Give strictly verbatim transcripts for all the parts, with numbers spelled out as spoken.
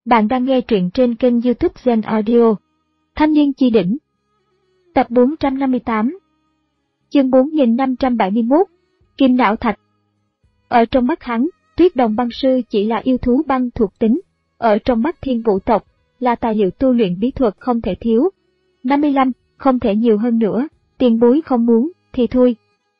Bạn đang nghe truyện trên kênh YouTube Zen Audio. Thanh niên chi đỉnh. Tập bốn trăm năm mươi tám. Chương bốn nghìn năm trăm bảy mươi mốt. Kim não thạch. Ở trong mắt hắn, Tuyết Đồng băng sư chỉ là yêu thú băng thuộc tính. Ở trong mắt Thiên Vũ tộc, là tài liệu tu luyện bí thuật không thể thiếu. năm mươi lăm, không thể nhiều hơn nữa, tiền bối không muốn, thì thôi.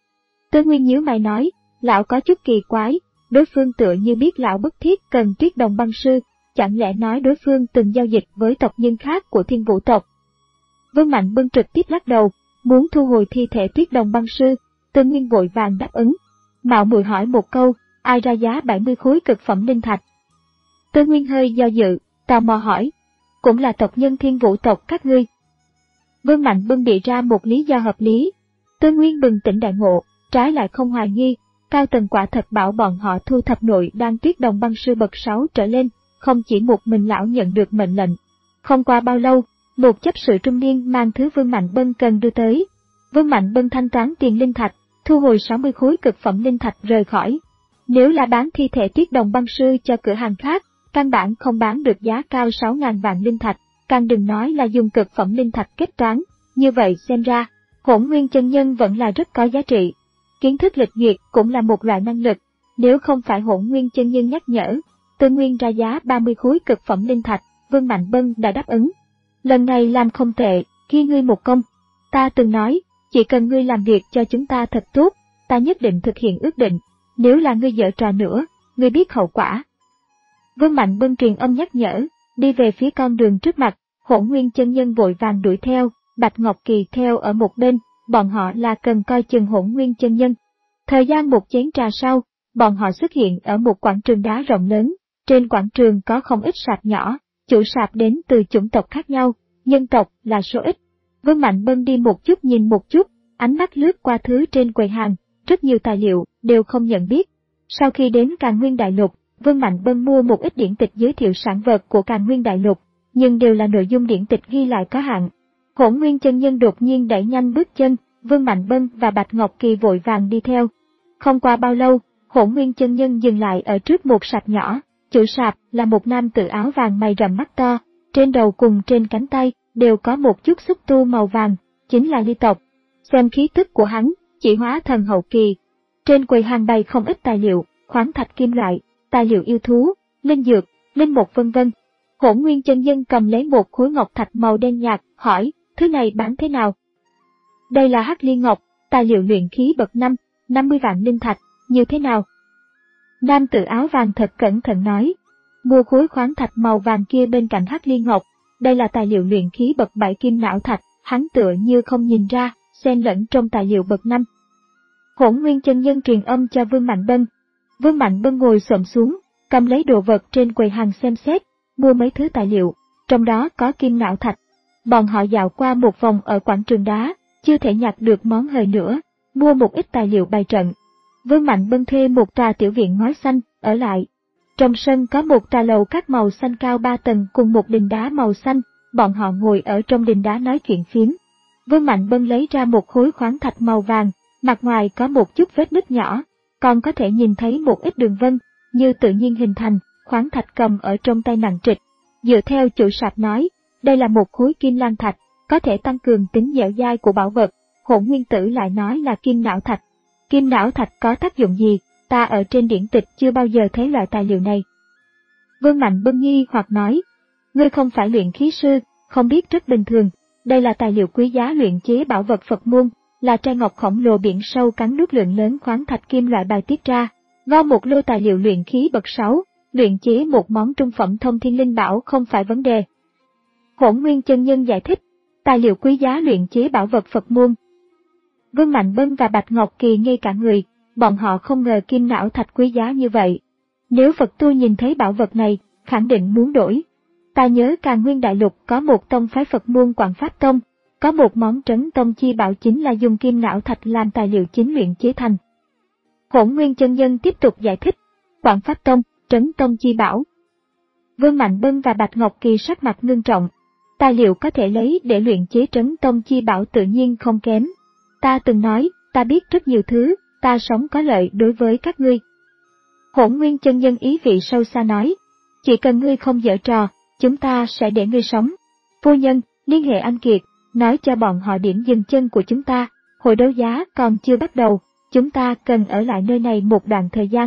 Tư Nguyên nhíu mày nói, lão có chút kỳ quái, đối phương tựa như biết lão bức thiết cần Tuyết Đồng băng sư. Chẳng lẽ nói đối phương từng giao dịch với tộc nhân khác của Thiên Vũ tộc? Vương Mạnh Bân trực tiếp lắc đầu, muốn thu hồi thi thể Tuyết Đồng băng sư. Tư Nguyên vội vàng đáp ứng. Mạo muội hỏi một câu, ai ra giá bảy mươi khối cực phẩm linh thạch? Tư Nguyên hơi do dự, tò mò hỏi, cũng là tộc nhân Thiên Vũ tộc các ngươi. Vương Mạnh Bân bị ra một lý do hợp lý. Tư Nguyên bừng tỉnh đại ngộ, trái lại không hoài nghi, cao tầng quả thật bảo bọn họ thu thập nội đan Tuyết Đồng băng sư bậc sáu trở lên. Không chỉ một mình lão nhận được mệnh lệnh. Không qua bao lâu, một chấp sự trung niên mang thứ Vương Mạnh Bân cần đưa tới. Vương Mạnh Bân thanh toán tiền linh thạch, thu hồi sáu mươi khối cực phẩm linh thạch rời khỏi. Nếu là bán thi thể Tuyết Đồng băng sư cho cửa hàng khác, căn bản không bán được giá cao sáu nghìn vạn linh thạch, càng đừng nói là dùng cực phẩm linh thạch kết toán. Như vậy xem ra, Hỗn Nguyên chân nhân vẫn là rất có giá trị. Kiến thức lịch duyệt cũng là một loại năng lực, nếu không phải Hỗn Nguyên chân nhân nhắc nhở. Tư Nguyên ra giá ba mươi khối cực phẩm linh thạch, Vương Mạnh Bân đã đáp ứng. Lần này làm không tệ, ghi ngươi một công. Ta từng nói, chỉ cần ngươi làm việc cho chúng ta thật tốt, ta nhất định thực hiện ước định. Nếu là ngươi giở trò nữa, ngươi biết hậu quả. Vương Mạnh Bân truyền âm nhắc nhở, đi về phía con đường trước mặt, Hỗn Nguyên chân nhân vội vàng đuổi theo, Bạch Ngọc Kỳ theo ở một bên, bọn họ là cần coi chừng Hỗn Nguyên chân nhân. Thời gian một chén trà sau, bọn họ xuất hiện ở một quảng trường đá rộng lớn. Trên quảng trường có không ít sạp nhỏ, chủ sạp đến từ chủng tộc khác nhau, nhân tộc là số ít. Vương Mạnh Bân đi một chút nhìn một chút, ánh mắt lướt qua thứ trên quầy hàng, rất nhiều tài liệu, đều không nhận biết. Sau khi đến Càn Nguyên Đại Lục, Vương Mạnh Bân mua một ít điển tịch giới thiệu sản vật của Càn Nguyên Đại Lục, nhưng đều là nội dung điển tịch ghi lại có hạn. Hỗn Nguyên chân nhân đột nhiên đẩy nhanh bước chân, Vương Mạnh Bân và Bạch Ngọc Kỳ vội vàng đi theo. Không qua bao lâu, Hỗn Nguyên chân nhân dừng lại ở trước một sạp nhỏ. Chủ sạp là một nam tử áo vàng mày rậm mắt to, trên đầu cùng trên cánh tay đều có một chút xúc tu màu vàng, chính là Ly tộc. Xem khí tức của hắn, chỉ hóa thần hậu kỳ. Trên quầy hàng bày không ít tài liệu, khoáng thạch kim loại, tài liệu yêu thú, linh dược, linh mục vân vân. Hỗn Nguyên chân nhân cầm lấy một khối ngọc thạch màu đen nhạt, hỏi, thứ này bán thế nào? Đây là hắc liên ngọc, tài liệu luyện khí bậc năm, năm mươi vạn linh thạch, như thế nào? Nam tử áo vàng thật cẩn thận nói, mua khối khoáng thạch màu vàng kia bên cạnh hắc liên ngọc, đây là tài liệu luyện khí bậc bảy kim não thạch, hắn tựa như không nhìn ra, xen lẫn trong tài liệu bậc năm. Hỗn Nguyên chân nhân truyền âm cho Vương Mạnh Bân. Vương Mạnh Bân ngồi xổm xuống, cầm lấy đồ vật trên quầy hàng xem xét, mua mấy thứ tài liệu, trong đó có kim não thạch. Bọn họ dạo qua một vòng ở quảng trường đá, chưa thể nhặt được món hời nữa, mua một ít tài liệu bày trận. Vương Mạnh Bân thuê một tòa tiểu viện ngói xanh, ở lại. Trong sân có một tòa lầu các màu xanh cao ba tầng cùng một đình đá màu xanh, bọn họ ngồi ở trong đình đá nói chuyện phiếm. Vương Mạnh Bân lấy ra một khối khoáng thạch màu vàng, mặt ngoài có một chút vết nứt nhỏ, còn có thể nhìn thấy một ít đường vân, như tự nhiên hình thành, khoáng thạch cầm ở trong tay nặng trịch. Dựa theo chủ sạp nói, đây là một khối kim lan thạch, có thể tăng cường tính dẻo dai của bảo vật. Hỗn Nguyên tử lại nói là kim não thạch. Kim não thạch có tác dụng gì, ta ở trên điển tịch chưa bao giờ thấy loại tài liệu này. Vương Mạnh Bân nghi hoặc nói, ngươi không phải luyện khí sư, không biết rất bình thường, đây là tài liệu quý giá luyện chế bảo vật Phật môn, là trai ngọc khổng lồ biển sâu cắn nuốt lượng lớn khoáng thạch kim loại bài tiết ra, gom một lô tài liệu luyện khí bậc sáu, luyện chế một món trung phẩm thông thiên linh bảo không phải vấn đề. Hỗn Nguyên chân nhân giải thích, tài liệu quý giá luyện chế bảo vật Phật môn. Vương Mạnh Bân và Bạch Ngọc Kỳ ngây cả người, bọn họ không ngờ kim não thạch quý giá như vậy. Nếu Phật tu nhìn thấy bảo vật này, khẳng định muốn đổi. Ta nhớ Càn Nguyên Đại Lục có một tông phái Phật môn Quảng Pháp Tông, có một món trấn tông chi bảo chính là dùng kim não thạch làm tài liệu chính luyện chế thành. Hỗn Nguyên chân nhân tiếp tục giải thích, Quảng Pháp Tông, trấn tông chi bảo. Vương Mạnh Bân và Bạch Ngọc Kỳ sắc mặt ngưng trọng. Tài liệu có thể lấy để luyện chế trấn tông chi bảo tự nhiên không kém. Ta từng nói, ta biết rất nhiều thứ, ta sống có lợi đối với các ngươi. Hỗn Nguyên chân nhân ý vị sâu xa nói. Chỉ cần ngươi không giở trò, chúng ta sẽ để ngươi sống. Phu nhân, liên hệ anh Kiệt, nói cho bọn họ điểm dừng chân của chúng ta, hội đấu giá còn chưa bắt đầu, chúng ta cần ở lại nơi này một đoạn thời gian.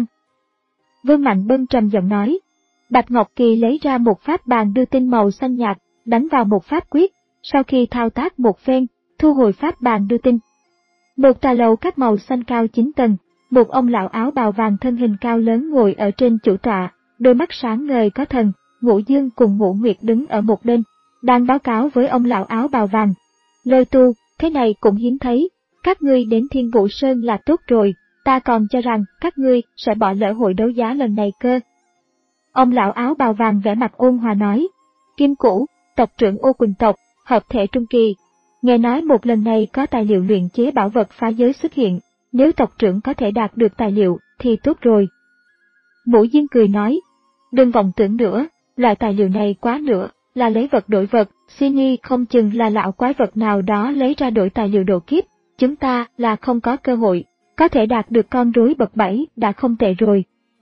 Vương Mạnh Bân trầm giọng nói. Bạch Ngọc Kỳ lấy ra một pháp bàn đưa tin màu xanh nhạt, đánh vào một pháp quyết, sau khi thao tác một phen, thu hồi pháp bàn đưa tin. Một tòa lầu các màu xanh cao chín tầng, một ông lão áo bào vàng thân hình cao lớn ngồi ở trên chủ tọa, đôi mắt sáng ngời có thần, Ngũ Dương cùng Ngũ Nguyệt đứng ở một bên, đang báo cáo với ông lão áo bào vàng. Lôi tu, thế này cũng hiếm thấy, các ngươi đến Thiên Vũ Sơn là tốt rồi, ta còn cho rằng các ngươi sẽ bỏ lỡ hội đấu giá lần này cơ. Ông lão áo bào vàng vẻ mặt ôn hòa nói, Kim Cửu, tộc trưởng Ô Quỳnh tộc, hợp thể trung kỳ. Nghe nói một lần này có tài liệu luyện chế bảo vật phá giới xuất hiện, nếu tộc trưởng có thể đạt được tài liệu thì tốt rồi. Ngũ Dương cười nói, đừng vọng tưởng nữa, loại tài liệu này quá nữa, là lấy vật đổi vật, xin nghi không chừng là lão quái vật nào đó lấy ra đổi tài liệu độ kiếp, chúng ta là không có cơ hội, có thể đạt được con rối bậc bảy đã không tệ rồi.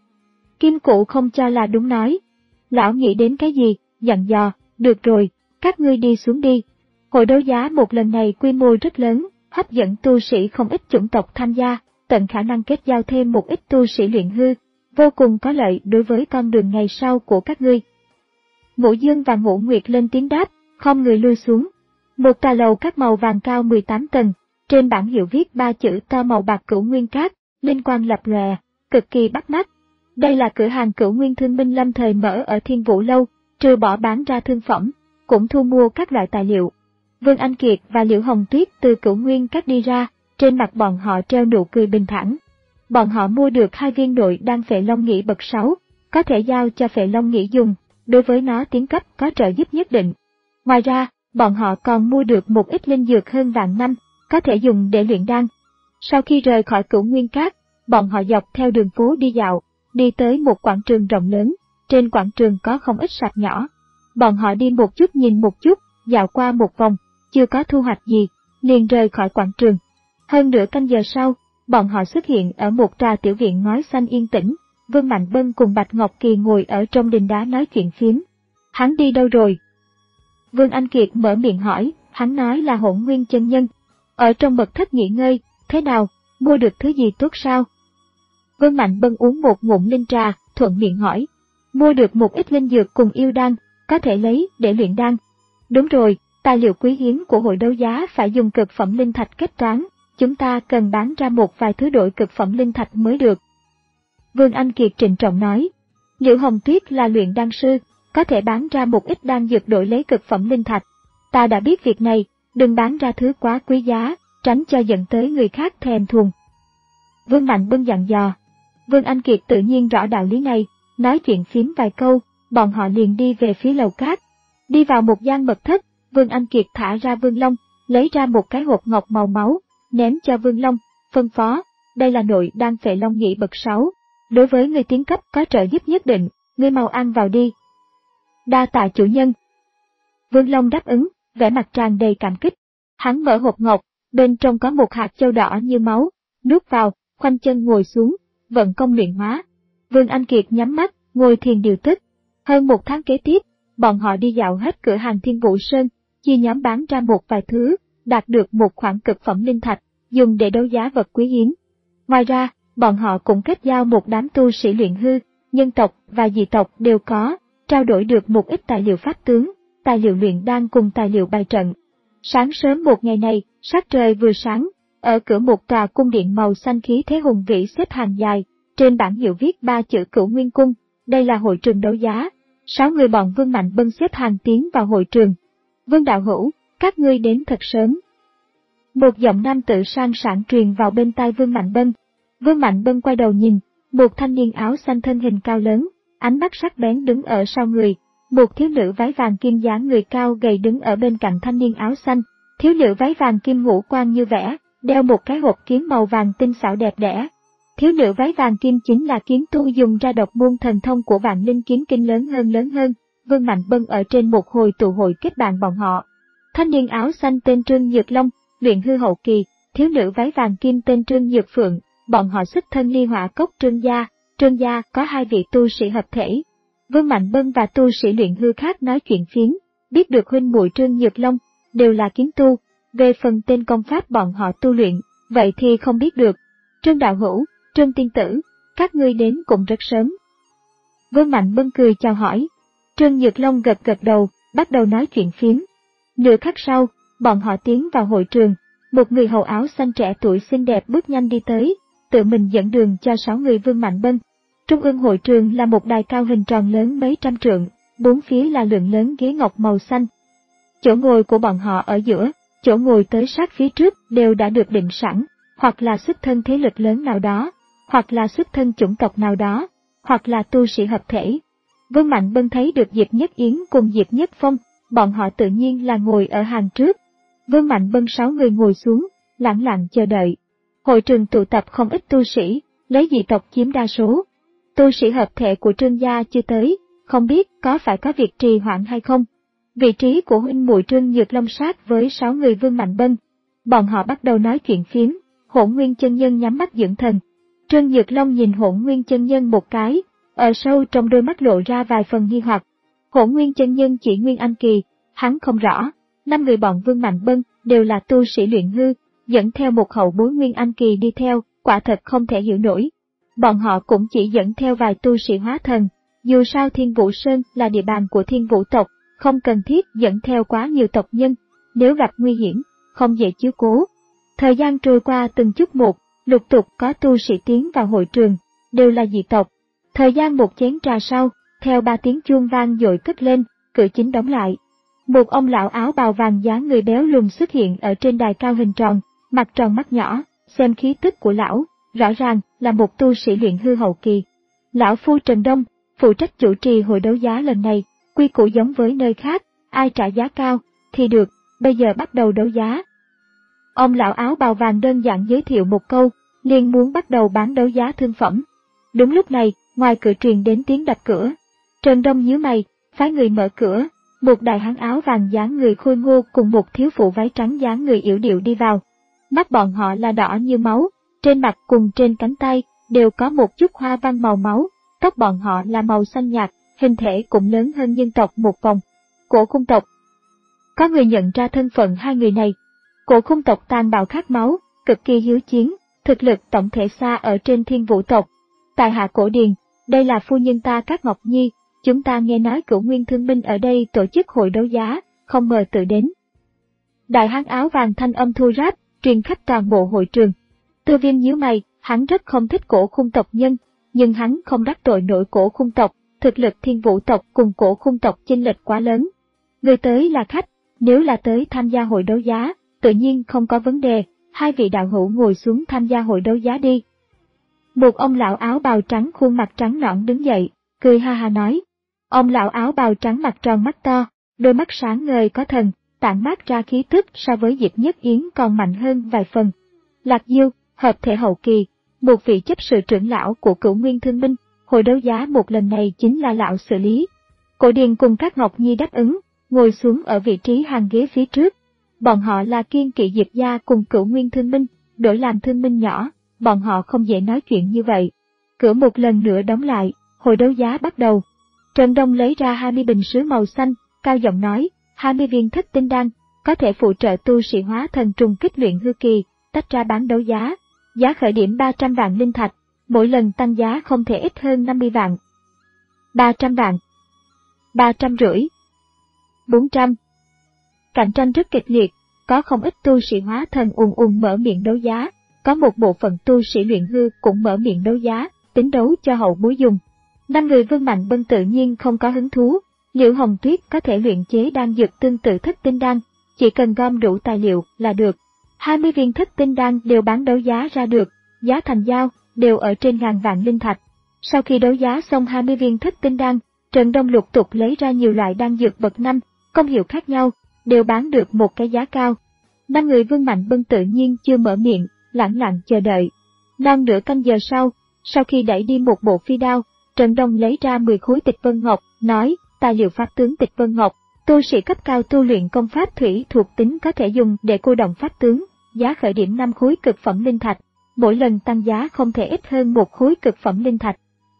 Kim Cụ không cho là đúng nói, lão nghĩ đến cái gì, dặn dò, được rồi, các ngươi đi xuống đi. Hội đấu giá một lần này quy mô rất lớn, hấp dẫn tu sĩ không ít chủng tộc tham gia, tận khả năng kết giao thêm một ít tu sĩ luyện hư, vô cùng có lợi đối với con đường ngày sau của các ngươi. Ngũ Dương và Ngũ Nguyệt lên tiếng đáp, không người lui xuống. Một tòa lầu các màu vàng cao mười tám tầng, trên bảng hiệu viết ba chữ to màu bạc Cửu Nguyên Cát, linh quang lập lòe, cực kỳ bắt mắt. Đây là cửa hàng Cửu Nguyên Thương Minh lâm thời mở ở Thiên Vũ Lâu, trừ bỏ bán ra thương phẩm, cũng thu mua các loại tài liệu. Vương Anh Kiệt và Liễu Hồng Tuyết từ Cửu Nguyên Cát đi ra, trên mặt bọn họ treo nụ cười bình thản. Bọn họ mua được hai viên nội đan Phệ Long Nghĩ bậc sáu, có thể giao cho Phệ Long Nghĩ dùng, đối với nó tiến cấp có trợ giúp nhất định. Ngoài ra, bọn họ còn mua được một ít linh dược hơn vạn năm, có thể dùng để luyện đan. Sau khi rời khỏi Cửu Nguyên Cát, bọn họ dọc theo đường phố đi dạo, đi tới một quảng trường rộng lớn, trên quảng trường có không ít sạp nhỏ. Bọn họ đi một chút nhìn một chút, dạo qua một vòng, chưa có thu hoạch gì, liền rời khỏi quảng trường. Hơn nửa canh giờ sau, bọn họ xuất hiện ở một tòa tiểu viện ngói xanh yên tĩnh, Vương Mạnh Bân cùng Bạch Ngọc Kỳ ngồi ở trong đình đá nói chuyện phiếm. Hắn đi đâu rồi? Vương Anh Kiệt mở miệng hỏi, hắn nói là Hỗn Nguyên chân nhân. Ở trong mật thất nghỉ ngơi, thế nào, mua được thứ gì tốt sao? Vương Mạnh Bân uống một ngụm linh trà, thuận miệng hỏi. Mua được một ít linh dược cùng yêu đan, có thể lấy để luyện đan. Đúng rồi, tài liệu quý hiếm của hội đấu giá phải dùng cực phẩm linh thạch kết toán, chúng ta cần bán ra một vài thứ đổi cực phẩm linh thạch mới được. Vương Anh Kiệt trịnh trọng nói. Liễu Hồng Tuyết là luyện đan sư, có thể bán ra một ít đan dược đổi lấy cực phẩm linh thạch. Ta đã biết việc này, đừng bán ra thứ quá quý giá, tránh cho dẫn tới người khác thèm thuồng. Vương Mạnh Bân dặn dò. Vương Anh Kiệt tự nhiên rõ đạo lý này, nói chuyện phím vài câu, bọn họ liền đi về phía lầu cát. Đi vào một gian mật thất, Vương Anh Kiệt thả ra Vương Long, lấy ra một cái hộp ngọc màu máu, ném cho Vương Long, phân phó, đây là nội đan Phệ Long Nghĩ bậc sáu, đối với người tiến cấp có trợ giúp nhất định, ngươi mau ăn vào đi. Đa tạ chủ nhân. Vương Long đáp ứng, vẻ mặt tràn đầy cảm kích. Hắn mở hộp ngọc, bên trong có một hạt châu đỏ như máu, nuốt vào, khoanh chân ngồi xuống, vận công luyện hóa. Vương Anh Kiệt nhắm mắt, ngồi thiền điều tức. Hơn một tháng kế tiếp, bọn họ đi dạo hết cửa hàng Thiên Vũ Sơn, chia nhóm bán ra một vài thứ, đạt được một khoản cực phẩm linh thạch, dùng để đấu giá vật quý hiếm. Ngoài ra, bọn họ cũng kết giao một đám tu sĩ luyện hư, nhân tộc và dị tộc đều có, trao đổi được một ít tài liệu pháp tướng, tài liệu luyện đan cùng tài liệu bài trận. Sáng sớm một ngày này, sắc trời vừa sáng, ở cửa một tòa cung điện màu xanh khí thế hùng vĩ xếp hàng dài, trên bảng hiệu viết ba chữ Cửu Nguyên Cung, đây là hội trường đấu giá. Sáu người bọn Vương Mạnh Bân xếp hàng tiến vào hội trường. Vương đạo hữu, các ngươi đến thật sớm. Một giọng nam tử sang sảng truyền vào bên tai Vương Mạnh Bân. Vương Mạnh Bân quay đầu nhìn, một thanh niên áo xanh thân hình cao lớn, ánh mắt sắc bén đứng ở sau người. Một thiếu nữ váy vàng kim dáng người cao gầy đứng ở bên cạnh thanh niên áo xanh. Thiếu nữ váy vàng kim ngũ quan như vẽ, đeo một cái hộp kiếm màu vàng tinh xảo đẹp đẽ. Thiếu nữ váy vàng kim chính là kiếm tu dùng ra độc môn thần thông của Vạn Linh Kiếm Kinh lớn hơn lớn hơn. Vương Mạnh Bân ở trên một hồi tụ hội kết bạn bọn họ. Thanh niên áo xanh tên Trương Nhược Long, luyện hư hậu kỳ, thiếu nữ váy vàng kim tên Trương Nhược Phượng, bọn họ xuất thân Ly Hỏa Cốc Trương gia, Trương gia có hai vị tu sĩ hợp thể. Vương Mạnh Bân và tu sĩ luyện hư khác nói chuyện phiếm, biết được huynh muội Trương Nhược Long đều là kiếm tu, về phần tên công pháp bọn họ tu luyện, vậy thì không biết được. Trương đạo hữu, Trương tiên tử, các ngươi đến cũng rất sớm. Vương Mạnh Bân cười chào hỏi. Trương Nhược Long gật gật đầu, bắt đầu nói chuyện phiếm. Nửa khắc sau, bọn họ tiến vào hội trường, một người hầu áo xanh trẻ tuổi xinh đẹp bước nhanh đi tới, tự mình dẫn đường cho sáu người Vương Mạnh Bân. Trung ương hội trường là một đài cao hình tròn lớn mấy trăm trượng, bốn phía là lượng lớn ghế ngọc màu xanh. Chỗ ngồi của bọn họ ở giữa, chỗ ngồi tới sát phía trước đều đã được định sẵn, hoặc là xuất thân thế lực lớn nào đó, hoặc là xuất thân chủng tộc nào đó, hoặc là tu sĩ hợp thể. Vương Mạnh Bân thấy được Diệp Nhất Yến cùng Diệp Nhất Phong, bọn họ tự nhiên là ngồi ở hàng trước. Vương Mạnh Bân sáu người ngồi xuống, lặng lặng chờ đợi. Hội trường tụ tập không ít tu sĩ, lấy dị tộc chiếm đa số. Tu sĩ hợp thể của Trương gia chưa tới, không biết có phải có việc trì hoãn hay không. Vị trí của huynh muội Trương Nhược Long sát với sáu người Vương Mạnh Bân. Bọn họ bắt đầu nói chuyện phiếm, Hỗn Nguyên chân nhân nhắm mắt dưỡng thần. Trương Nhược Long nhìn Hỗn Nguyên chân nhân một cái, ở sâu trong đôi mắt lộ ra vài phần nghi hoặc. Hỗn Nguyên chân nhân chỉ Nguyên Anh kỳ, hắn không rõ. Năm người bọn Vương Mạnh Bân đều là tu sĩ luyện hư, dẫn theo một hậu bối Nguyên Anh kỳ đi theo, quả thật không thể hiểu nổi. Bọn họ cũng chỉ dẫn theo vài tu sĩ hóa thần, dù sao Thiên Vũ Sơn là địa bàn của Thiên Vũ tộc, không cần thiết dẫn theo quá nhiều tộc nhân, nếu gặp nguy hiểm, không dễ chiếu cố. Thời gian trôi qua từng chút một, lục tục có tu sĩ tiến vào hội trường, đều là dị tộc. Thời gian một chén trà sau, theo ba tiếng chuông vang dội cất lên, cửa chính đóng lại. Một ông lão áo bào vàng dáng người béo lùn xuất hiện ở trên đài cao hình tròn, mặt tròn mắt nhỏ, xem khí tức của lão, rõ ràng là một tu sĩ luyện hư hậu kỳ. Lão phu Trần Đông, phụ trách chủ trì hội đấu giá lần này, quy củ giống với nơi khác, ai trả giá cao thì được, bây giờ bắt đầu đấu giá. Ông lão áo bào vàng đơn giản giới thiệu một câu, liền muốn bắt đầu bán đấu giá thương phẩm. Đúng lúc này, ngoài cửa truyền đến tiếng đập cửa. Trần Đông nhíu mày, phái người mở cửa, một đại hán áo vàng dáng người khôi ngô cùng một thiếu phụ váy trắng dáng người yểu điệu đi vào. Mắt bọn họ là đỏ như máu, trên mặt cùng trên cánh tay đều có một chút hoa văn màu máu, tóc bọn họ là màu xanh nhạt, hình thể cũng lớn hơn nhân tộc một vòng. Cổ Khung tộc. Có người nhận ra thân phận hai người này. Cổ Khung tộc tàn bạo khát máu, cực kỳ hiếu chiến, thực lực tổng thể xa ở trên Thiên Vũ tộc. Tại hạ Cổ Điền, đây là phu nhân ta Cát Ngọc Nhi, chúng ta nghe nói Cửu Nguyên Thương Minh ở đây tổ chức hội đấu giá, không mời tự đến. Đại hán áo vàng thanh âm thu ráp, truyền khắp toàn bộ hội trường. Tư Viêm nhíu mày, hắn rất không thích Cổ Khung tộc nhân, nhưng hắn không đắc tội nổi Cổ Khung tộc, thực lực Thiên Vũ tộc cùng Cổ Khung tộc chênh lệch quá lớn. Người tới là khách, nếu là tới tham gia hội đấu giá, tự nhiên không có vấn đề, hai vị đạo hữu ngồi xuống tham gia hội đấu giá đi. Một ông lão áo bào trắng khuôn mặt trắng nõn đứng dậy, cười ha ha nói. Ông lão áo bào trắng mặt tròn mắt to, đôi mắt sáng ngời có thần, tản mát ra khí tức so với Diệp Nhất Yến còn mạnh hơn vài phần. Lạc Diêu, hợp thể hậu kỳ, một vị chấp sự trưởng lão của Cửu Nguyên Thương Minh, hội đấu giá một lần này chính là lão xử lý. Cổ Điền cùng các Ngọc Nhi đáp ứng, ngồi xuống ở vị trí hàng ghế phía trước. Bọn họ là kiên kỵ Diệp gia cùng Cửu Nguyên Thương Minh, đổi làm thương minh nhỏ, bọn họ không dễ nói chuyện như vậy. Cửa một lần nữa đóng lại, hội đấu giá bắt đầu. Trần Đông lấy ra hai mươi bình sứ màu xanh, cao giọng nói, hai mươi viên thất tinh đan, có thể phụ trợ tu sĩ hóa thần trùng kích luyện hư kỳ, tách ra bán đấu giá. Giá khởi điểm ba trăm vạn linh thạch, mỗi lần tăng giá không thể ít hơn năm mươi vạn. ba trăm vạn. ba trăm rưỡi. bốn trăm. Cạnh tranh rất kịch liệt, có không ít tu sĩ hóa thần ùn ùn mở miệng đấu giá, có một bộ phận tu sĩ luyện hư cũng mở miệng đấu giá, tính đấu cho hậu bối dùng. Năm người Vương Mạnh Bân tự nhiên không có hứng thú, Liễu Hồng Tuyết có thể luyện chế đan dược tương tự thất tinh đan, chỉ cần gom đủ tài liệu là được. hai mươi viên thất tinh đan đều bán đấu giá ra được, giá thành giao đều ở trên ngàn vạn linh thạch. Sau khi đấu giá xong hai mươi viên thất tinh đan, Trần Đông lục tục lấy ra nhiều loại đan dược bậc năm, công hiệu khác nhau, đều bán được một cái giá cao. Năm người Vương Mạnh Bân tự nhiên chưa mở miệng, lẳng lặng chờ đợi. Non nửa canh giờ sau, sau khi đẩy đi một bộ phi đao, Trần Đông lấy ra mười khối tịch vân ngọc, nói, tài liệu pháp tướng tịch vân ngọc, tu sĩ cấp cao tu luyện công pháp thủy thuộc tính có thể dùng để cô động pháp tướng, giá khởi điểm năm khối cực phẩm linh thạch, mỗi lần tăng giá không thể ít hơn một khối cực phẩm linh thạch.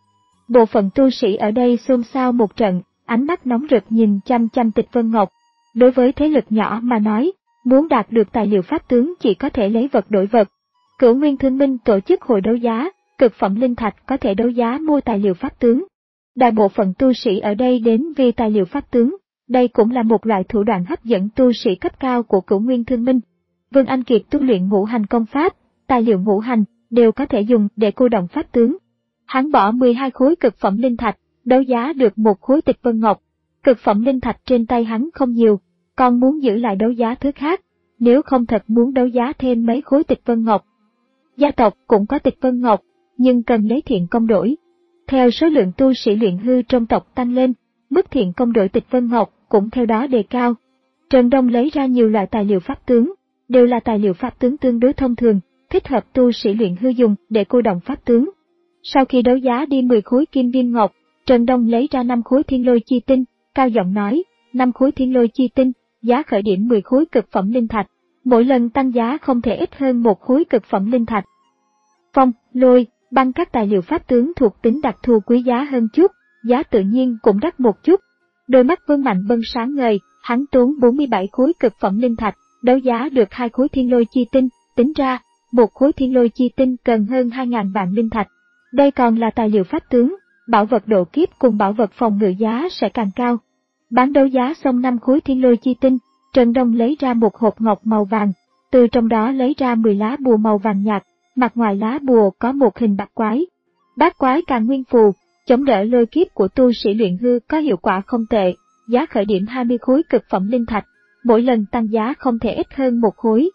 Bộ phận tu sĩ ở đây xôn xao một trận, ánh mắt nóng rực nhìn chăm chăm Tịch Vân Ngọc. Đối với thế lực nhỏ mà nói, muốn đạt được tài liệu pháp tướng chỉ có thể lấy vật đổi vật. Cửu Nguyên Thương Minh tổ chức hội đấu giá, cực phẩm linh thạch có thể đấu giá mua tài liệu pháp tướng. Đại bộ phận tu sĩ ở đây đến vì tài liệu pháp tướng, đây cũng là một loại thủ đoạn hấp dẫn tu sĩ cấp cao của Cửu Nguyên Thương Minh. Vương Anh Kiệt tu luyện ngũ hành công pháp, tài liệu ngũ hành đều có thể dùng để cô động pháp tướng. Hắn bỏ mười hai khối cực phẩm linh thạch, đấu giá được một khối Tịch Vân Ngọc. Cực phẩm linh thạch trên tay hắn không nhiều, còn muốn giữ lại đấu giá thứ khác, nếu không thật muốn đấu giá thêm mấy khối Tịch Vân Ngọc. Gia tộc cũng có Tịch Vân Ngọc, nhưng cần lấy thiện công đổi. Theo số lượng tu sĩ luyện hư trong tộc tăng lên, mức thiện công đổi Tịch Vân Ngọc cũng theo đó đề cao. Trần Đông lấy ra nhiều loại tài liệu pháp tướng, đều là tài liệu pháp tướng tương đối thông thường, thích hợp tu sĩ luyện hư dùng để cô động pháp tướng. Sau khi đấu giá đi mười khối kim viêm ngọc, Trần Đông lấy ra năm khối thiên lôi chi tinh, cao giọng nói, năm khối thiên lôi chi tinh, giá khởi điểm mười khối cực phẩm linh thạch, mỗi lần tăng giá không thể ít hơn một khối cực phẩm linh thạch. Phong, lôi, băng các tài liệu pháp tướng thuộc tính đặc thù quý giá hơn chút, giá tự nhiên cũng đắt một chút. Đôi mắt Vương Mạnh Bân sáng ngời, hắn tốn bốn mươi bảy khối cực phẩm linh thạch, đấu giá được hai khối thiên lôi chi tinh, tính ra, một khối thiên lôi chi tinh cần hơn hai nghìn vạn linh thạch. Đây còn là tài liệu pháp tướng, bảo vật độ kiếp cùng bảo vật phòng ngự giá sẽ càng cao. Bán đấu giá xong năm khối thiên lôi chi tinh, Trần Đông lấy ra một hộp ngọc màu vàng, từ trong đó lấy ra mười lá bùa màu vàng nhạt, mặt ngoài lá bùa có một hình bát quái. Bát quái Càn Nguyên Phù, chống đỡ lôi kiếp của tu sĩ luyện hư có hiệu quả không tệ, giá khởi điểm hai mươi khối cực phẩm linh thạch, mỗi lần tăng giá không thể ít hơn một khối.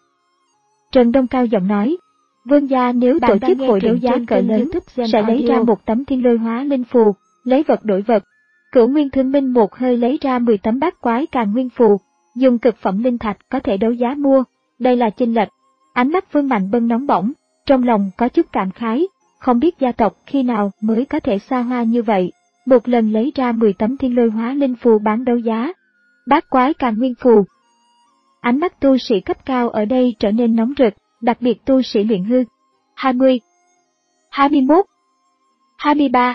Trần Đông cao giọng nói, Vương gia nếu tổ chức hội đấu giá cỡ lớn, sẽ lấy ra một tấm thiên lôi hóa linh phù, lấy vật đổi vật. Cửu Nguyên Thương Minh một hơi lấy ra mười tấm bát quái Càn Nguyên Phù, dùng cực phẩm linh thạch có thể đấu giá mua, đây là chênh lệch. Ánh mắt Vương Mạnh Bân nóng bỏng, trong lòng có chút cảm khái, không biết gia tộc khi nào mới có thể xa hoa như vậy, một lần lấy ra mười tấm thiên lôi hóa linh phù bán đấu giá. Bát quái Càn Nguyên Phù. Ánh mắt tu sĩ cấp cao ở đây trở nên nóng rực, đặc biệt tu sĩ luyện hư. hai mươi, hai mươi mốt, hai mươi ba.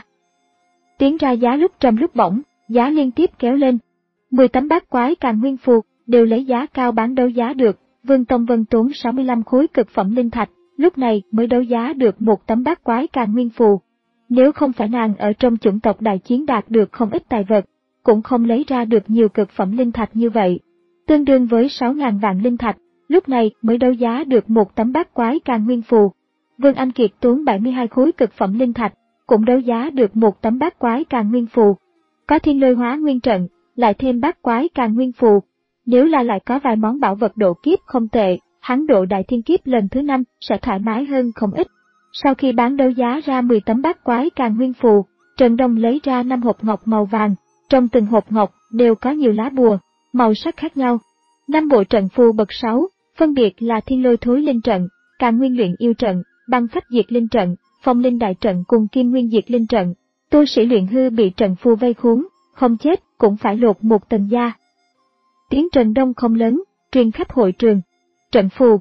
Tiếng ra giá lúc trầm lúc bổng, giá liên tiếp kéo lên. mười tấm bát quái Càn Nguyên Phù đều lấy giá cao bán đấu giá được, Vương Tông Vân tốn sáu mươi lăm khối cực phẩm linh thạch, lúc này mới đấu giá được một tấm bát quái Càn Nguyên Phù. Nếu không phải nàng ở trong chủng tộc đại chiến đạt được không ít tài vật, cũng không lấy ra được nhiều cực phẩm linh thạch như vậy. Tương đương với sáu nghìn vạn linh thạch, lúc này mới đấu giá được một tấm bát quái Càn Nguyên Phù. Vương Anh Kiệt tốn bảy mươi hai khối cực phẩm linh thạch, cũng đấu giá được một tấm bát quái Càn Nguyên Phù. Có thiên lôi hóa nguyên trận, lại thêm bát quái Càn Nguyên Phù. Nếu là lại có vài món bảo vật độ kiếp không tệ, hắn độ đại thiên kiếp lần thứ năm sẽ thoải mái hơn không ít. Sau khi bán đấu giá ra mười tấm bát quái Càn Nguyên Phù, Trần Đông lấy ra năm hộp ngọc màu vàng, trong từng hộp ngọc đều có nhiều lá bùa, màu sắc khác nhau. Năm bộ trận phù bậc sáu, phân biệt là thiên lôi thối linh trận, Càn Nguyên luyện yêu trận, băng phách diệt linh trận, phong linh đại trận cùng kim nguyên diệt linh trận. Tu sĩ luyện hư bị trận phù vây khốn, không chết cũng phải lột một tầng da. Tiếng Trần Đông không lớn, truyền khắp hội trường. Trận phù.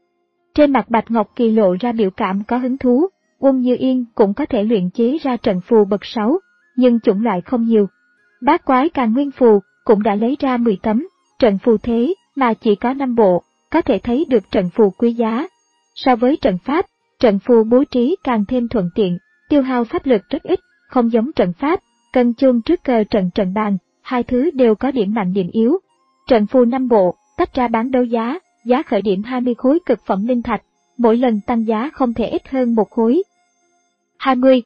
Trên mặt Bạch Ngọc Kỳ lộ ra biểu cảm có hứng thú, Uông Như Yên cũng có thể luyện chế ra trận phù bậc sáu, nhưng chủng loại không nhiều. Bát quái Càn Nguyên Phù cũng đã lấy ra mười tấm, trận phù thế mà chỉ có năm bộ, có thể thấy được trận phù quý giá. So với trận pháp, trận phù bố trí càng thêm thuận tiện, tiêu hao pháp lực rất ít, không giống trận pháp, cần chôn trước cờ trận trận bàn, hai thứ đều có điểm mạnh điểm yếu. Trận phù năm bộ, tách ra bán đấu giá, giá khởi điểm hai mươi khối cực phẩm linh thạch, mỗi lần tăng giá không thể ít hơn một khối. hai mươi,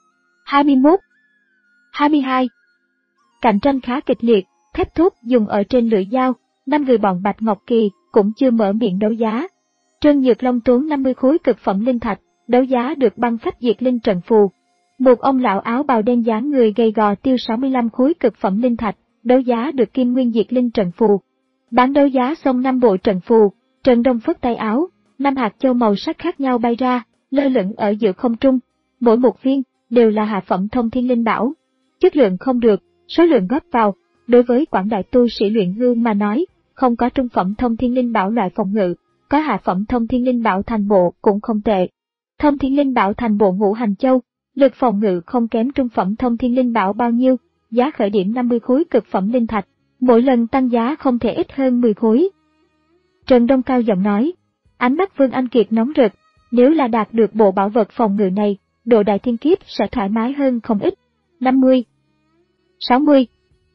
hai mươi mốt, hai mươi hai. Cạnh tranh khá kịch liệt, thép thuốc dùng ở trên lưỡi dao, năm người bọn Bạch Ngọc Kỳ cũng chưa mở miệng đấu giá. Trương Nhược Long tốn năm mươi khối cực phẩm linh thạch, đấu giá được băng phách diệt linh trận phù. Một ông lão áo bào đen dáng người gầy gò tiêu sáu mươi lăm khối cực phẩm linh thạch, đấu giá được kim nguyên diệt linh trận phù. Bán đấu giá xong năm bộ trận phù, Trần Đông phất tay áo, năm hạt châu màu sắc khác nhau bay ra, lơ lửng ở giữa không trung, mỗi một viên đều là hạ phẩm thông thiên linh bảo. Chất lượng không được, số lượng góp vào, đối với quảng đại tu sĩ luyện hư mà nói, không có trung phẩm thông thiên linh bảo loại phòng ngự, có hạ phẩm thông thiên linh bảo thành bộ cũng không tệ. Thông thiên linh bảo thành bộ ngũ hành châu, Lực phòng ngự không kém trung phẩm thông thiên linh bảo bao nhiêu, giá khởi điểm năm mươi khối cực phẩm linh thạch, mỗi lần tăng giá không thể ít hơn mười khối. Trần Đông cao giọng nói, ánh mắt Vương Anh Kiệt nóng rực, nếu là đạt được bộ bảo vật phòng ngự này, độ đại thiên kiếp sẽ thoải mái hơn không ít. năm mươi, sáu mươi,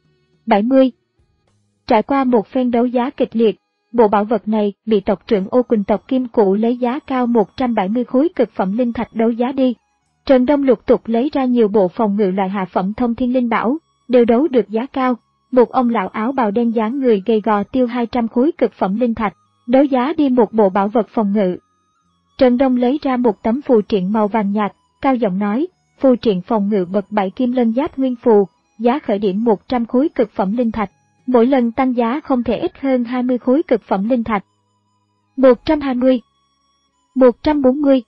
bảy mươi. Trải qua một phen đấu giá kịch liệt, bộ bảo vật này bị tộc trưởng Ô Quỳnh tộc Kim Cụ lấy giá cao một trăm bảy mươi khối cực phẩm linh thạch đấu giá đi. Trần Đông lục tục lấy ra nhiều bộ phòng ngự loại hạ phẩm thông thiên linh bảo, đều đấu được giá cao. Một ông lão áo bào đen dáng người gầy gò tiêu hai trăm khối cực phẩm linh thạch, đấu giá đi một bộ bảo vật phòng ngự. Trần Đông lấy ra một tấm phù triện màu vàng nhạt, cao giọng nói, phù triện phòng ngự bậc bảy kim lân giáp nguyên phù, giá khởi điểm một trăm khối cực phẩm linh thạch, mỗi lần tăng giá không thể ít hơn hai mươi khối cực phẩm linh thạch. một trăm hai mươi, một trăm bốn mươi,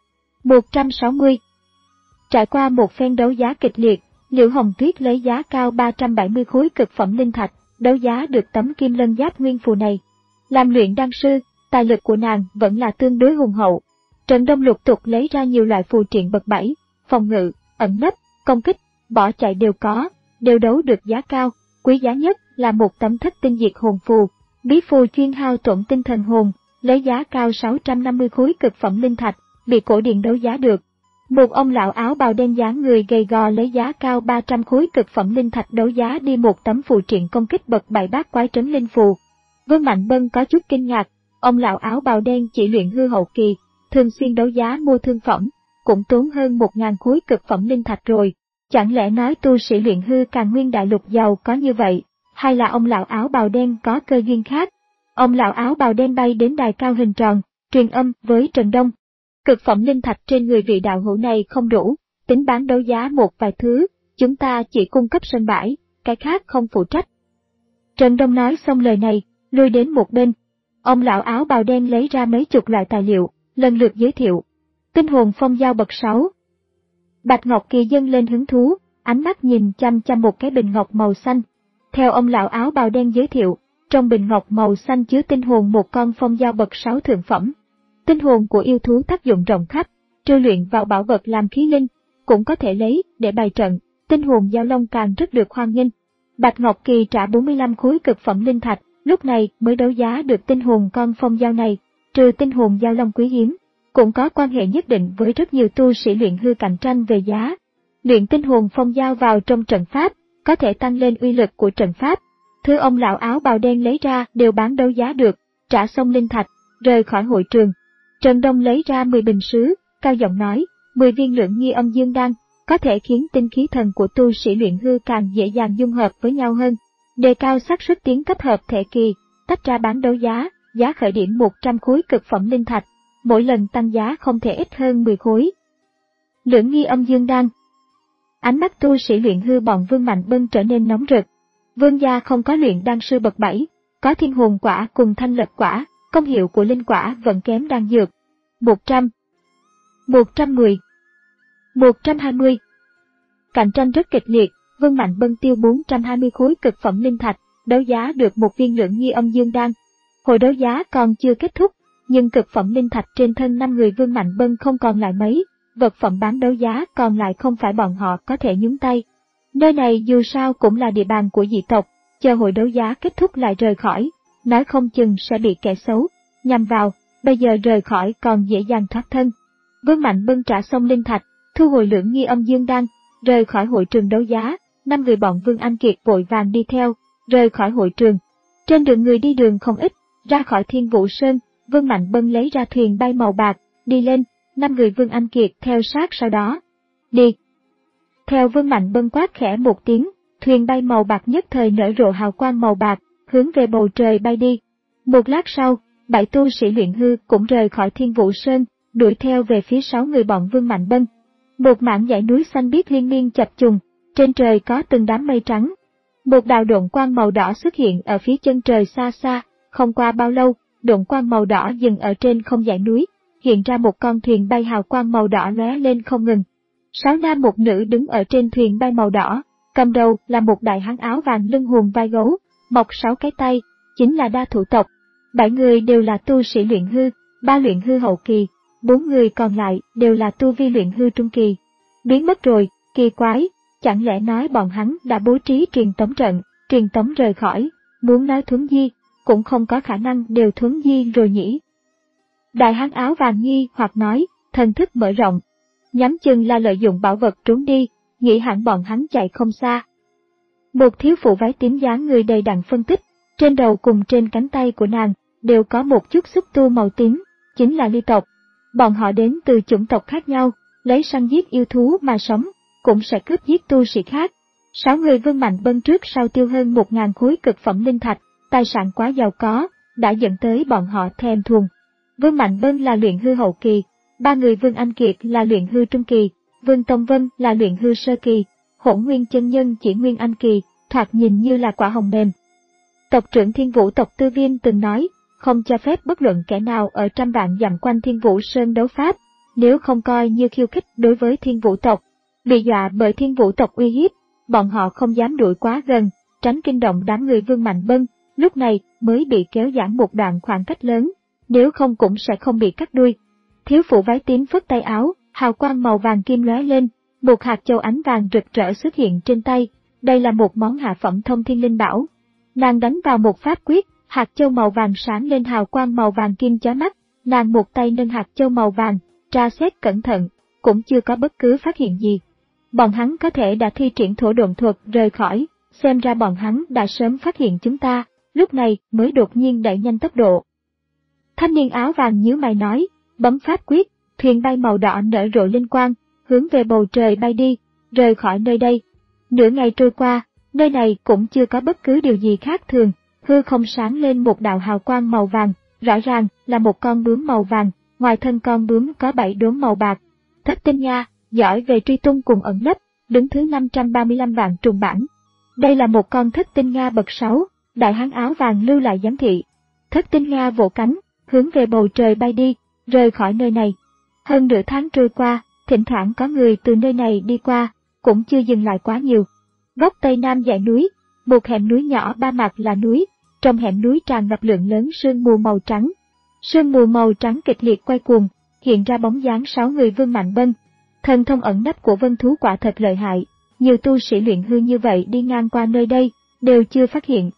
một trăm sáu mươi. Trải qua một phen đấu giá kịch liệt, Liễu Hồng Tuyết lấy giá cao ba trăm bảy mươi khối cực phẩm linh thạch, đấu giá được tấm kim lân giáp nguyên phù này. Làm luyện đan sư, tài lực của nàng vẫn là tương đối hùng hậu. Trần Đông lục tục lấy ra nhiều loại phù triện bậc bảy, phòng ngự, ẩn nấp, công kích, bỏ chạy đều có, đều đấu được giá cao. Quý giá nhất là một tấm thất tinh diệt hồn phù, bí phù chuyên hao tổn tinh thần hồn, lấy giá cao sáu trăm năm mươi khối cực phẩm linh thạch, bị cổ điện đấu giá được. Một ông lão áo bào đen dáng người gầy gò lấy giá cao ba trăm khối cực phẩm linh thạch đấu giá đi một tấm phù triện công kích bậc bảy bát quái trấn linh phù. Vương Mạnh Bân có chút kinh ngạc, ông lão áo bào đen chỉ luyện hư hậu kỳ, thường xuyên đấu giá mua thương phẩm, cũng tốn hơn một ngàn khối cực phẩm linh thạch rồi. Chẳng lẽ nói tu sĩ luyện hư Càn Nguyên đại lục giàu có như vậy, hay là ông lão áo bào đen có cơ duyên khác? Ông lão áo bào đen bay đến đài cao hình tròn, truyền âm với Trần Đông. Cực phẩm linh thạch trên người vị đạo hữu này không đủ, tính bán đấu giá một vài thứ, chúng ta chỉ cung cấp sân bãi, cái khác không phụ trách. Trần Đông nói xong lời này, lui đến một bên. Ông lão áo bào đen lấy ra mấy chục loại tài liệu, lần lượt giới thiệu. Tinh hồn phong dao bậc sáu. Bạch Ngọc Kỳ dâng lên hứng thú, ánh mắt nhìn chăm chăm một cái bình ngọc màu xanh. Theo ông lão áo bào đen giới thiệu, trong bình ngọc màu xanh chứa tinh hồn một con phong dao bậc sáu thượng phẩm. Tinh hồn của yêu thú tác dụng rộng khắp, trừ luyện vào bảo vật làm khí linh, cũng có thể lấy để bày trận, tinh hồn giao long càng rất được hoan nghênh. Bạch Ngọc Kỳ trả bốn mươi lăm khối cực phẩm linh thạch, lúc này mới đấu giá được tinh hồn con phong dao này, trừ tinh hồn giao long quý hiếm, cũng có quan hệ nhất định với rất nhiều tu sĩ luyện hư cạnh tranh về giá. Luyện tinh hồn phong dao vào trong trận pháp, có thể tăng lên uy lực của trận pháp. Thứ ông lão áo bào đen lấy ra đều bán đấu giá được, trả xong linh thạch, rời khỏi hội trường. Trần Đông lấy ra mười bình sứ, cao giọng nói, mười viên lượng nghi âm dương đan, có thể khiến tinh khí thần của tu sĩ luyện hư càng dễ dàng dung hợp với nhau hơn, đề cao xác suất tiến cấp hợp thể kỳ, tách ra bán đấu giá, giá khởi điểm một trăm khối cực phẩm linh thạch, mỗi lần tăng giá không thể ít hơn mười khối. Lượng nghi âm dương đan. Ánh mắt tu sĩ luyện hư bọn Vương Mạnh Bân trở nên nóng rực. Vương gia không có luyện đan sư bậc bảy, có thiên hồn quả cùng thanh lập quả, công hiệu của linh quả vẫn kém đan dược. một trăm, một trăm mười, một trăm hai mươi. Cạnh tranh rất kịch liệt, Vương Mạnh Bân tiêu bốn trăm hai mươi khối cực phẩm linh thạch, đấu giá được một viên lượng nghi âm dương đan. Hội đấu giá còn chưa kết thúc, nhưng cực phẩm linh thạch trên thân năm người Vương Mạnh Bân không còn lại mấy, vật phẩm bán đấu giá còn lại không phải bọn họ có thể nhúng tay. Nơi này dù sao cũng là địa bàn của dị tộc, chờ hội đấu giá kết thúc lại rời khỏi, nói không chừng sẽ bị kẻ xấu nhằm vào, bây giờ rời khỏi còn dễ dàng thoát thân. Vương Mạnh Bân trả xong linh thạch, thu hồi lượng nghi âm dương đan, rời khỏi hội trường đấu giá, năm người bọn Vương Anh Kiệt vội vàng đi theo, rời khỏi hội trường. Trên đường người đi đường không ít, ra khỏi Thiên Vũ Sơn, Vương Mạnh Bân lấy ra thuyền bay màu bạc, đi lên, năm người Vương Anh Kiệt theo sát sau đó. Đi! Theo Vương Mạnh Bân quát khẽ một tiếng, thuyền bay màu bạc nhất thời nở rộ hào quang màu bạc, hướng về bầu trời bay đi. Một lát sau, bảy tu sĩ luyện hư cũng rời khỏi Thiên Vũ Sơn, đuổi theo về phía sáu người bọn Vương Mạnh Bân. Một mảng dãy núi xanh biếc liên miên chập trùng, trên trời có từng đám mây trắng. Một đạo độn quang màu đỏ xuất hiện ở phía chân trời xa xa, không qua bao lâu, độn quang màu đỏ dừng ở trên không dãy núi, hiện ra một con thuyền bay hào quang màu đỏ lóe lên không ngừng. Sáu nam một nữ đứng ở trên thuyền bay màu đỏ, cầm đầu là một đại hán áo vàng lưng hùm vai gấu, mọc sáu cái tay, chính là Đa Thủ tộc. Bảy người đều là tu sĩ luyện hư, ba luyện hư hậu kỳ, bốn người còn lại đều là tu vi luyện hư trung kỳ. Biến mất rồi, kỳ quái, chẳng lẽ nói bọn hắn đã bố trí truyền tống trận, truyền tống rời khỏi, muốn nói thuấn di, cũng không có khả năng đều thuấn di rồi nhỉ. Đại hán áo vàng nghi hoặc nói, thần thức mở rộng, nhắm chừng là lợi dụng bảo vật trốn đi, nghĩ hẳn bọn hắn chạy không xa. Một thiếu phụ váy tím dáng người đầy đặn phân tích, trên đầu cùng trên cánh tay của nàng đều có một chút xúc tu màu tím, chính là ly tộc. Bọn họ đến từ chủng tộc khác nhau, lấy săn giết yêu thú mà sống, cũng sẽ cướp giết tu sĩ khác. Sáu người Vương Mạnh Bân trước sau tiêu hơn một ngàn khối cực phẩm linh thạch, tài sản quá giàu có, đã dẫn tới bọn họ thèm thuồng. Vương Mạnh Bân là luyện hư hậu kỳ, ba người Vương Anh Kiệt là luyện hư trung kỳ, Vương Tông Vân là luyện hư sơ kỳ, Hỗn Nguyên chân nhân chỉ Nguyên Anh kỳ, thoạt nhìn như là quả hồng mềm. Tộc trưởng Thiên Vũ tộc Tư Viêm từng nói, không cho phép bất luận kẻ nào ở trăm vạn dặm quanh Thiên Vũ Sơn đấu pháp, nếu không coi như khiêu khích đối với Thiên Vũ tộc. Bị dọa bởi Thiên Vũ tộc uy hiếp, bọn họ không dám đuổi quá gần, tránh kinh động đám người Vương Mạnh Bân, lúc này mới bị kéo giãn một đoạn khoảng cách lớn, nếu không cũng sẽ không bị cắt đuôi. Thiếu phụ váy tím phất tay áo, hào quang màu vàng kim lóe lên, một hạt châu ánh vàng rực rỡ xuất hiện trên tay, đây là một món hạ phẩm thông thiên linh bảo. Nàng đánh vào một pháp quyết, hạt châu màu vàng sáng lên hào quang màu vàng kim chói mắt, nàng một tay nâng hạt châu màu vàng, tra xét cẩn thận, cũng chưa có bất cứ phát hiện gì. Bọn hắn có thể đã thi triển thổ độn thuật rời khỏi, xem ra bọn hắn đã sớm phát hiện chúng ta, lúc này mới đột nhiên đẩy nhanh tốc độ. Thanh niên áo vàng nhíu mày nói, bấm pháp quyết, thuyền bay màu đỏ nở rộ linh quang, hướng về bầu trời bay đi, rời khỏi nơi đây. Nửa ngày trôi qua, nơi này cũng chưa có bất cứ điều gì khác thường, hư không sáng lên một đạo hào quang màu vàng, rõ ràng là một con bướm màu vàng, ngoài thân con bướm có bảy đốm màu bạc. Thất tinh nha, giỏi về truy tung cùng ẩn nấp, đứng thứ năm trăm ba mươi lăm vạn trùng bảng. Đây là một con thất tinh nga bậc sáu, đại hán áo vàng lưu lại giám thị. Thất tinh nga vỗ cánh, hướng về bầu trời bay đi, rời khỏi nơi này. Hơn nửa tháng trôi qua, thỉnh thoảng có người từ nơi này đi qua, cũng chưa dừng lại quá nhiều. Góc tây nam dãy núi, một hẻm núi nhỏ ba mặt là núi, trong hẻm núi tràn ngập lượng lớn sương mù màu trắng. Sương mù màu trắng kịch liệt quay cuồng, hiện ra bóng dáng sáu người Vương Mạnh Bân. Thần thông ẩn nấp của vân thú quả thật lợi hại, nhiều tu sĩ luyện hư như vậy đi ngang qua nơi đây, đều chưa phát hiện.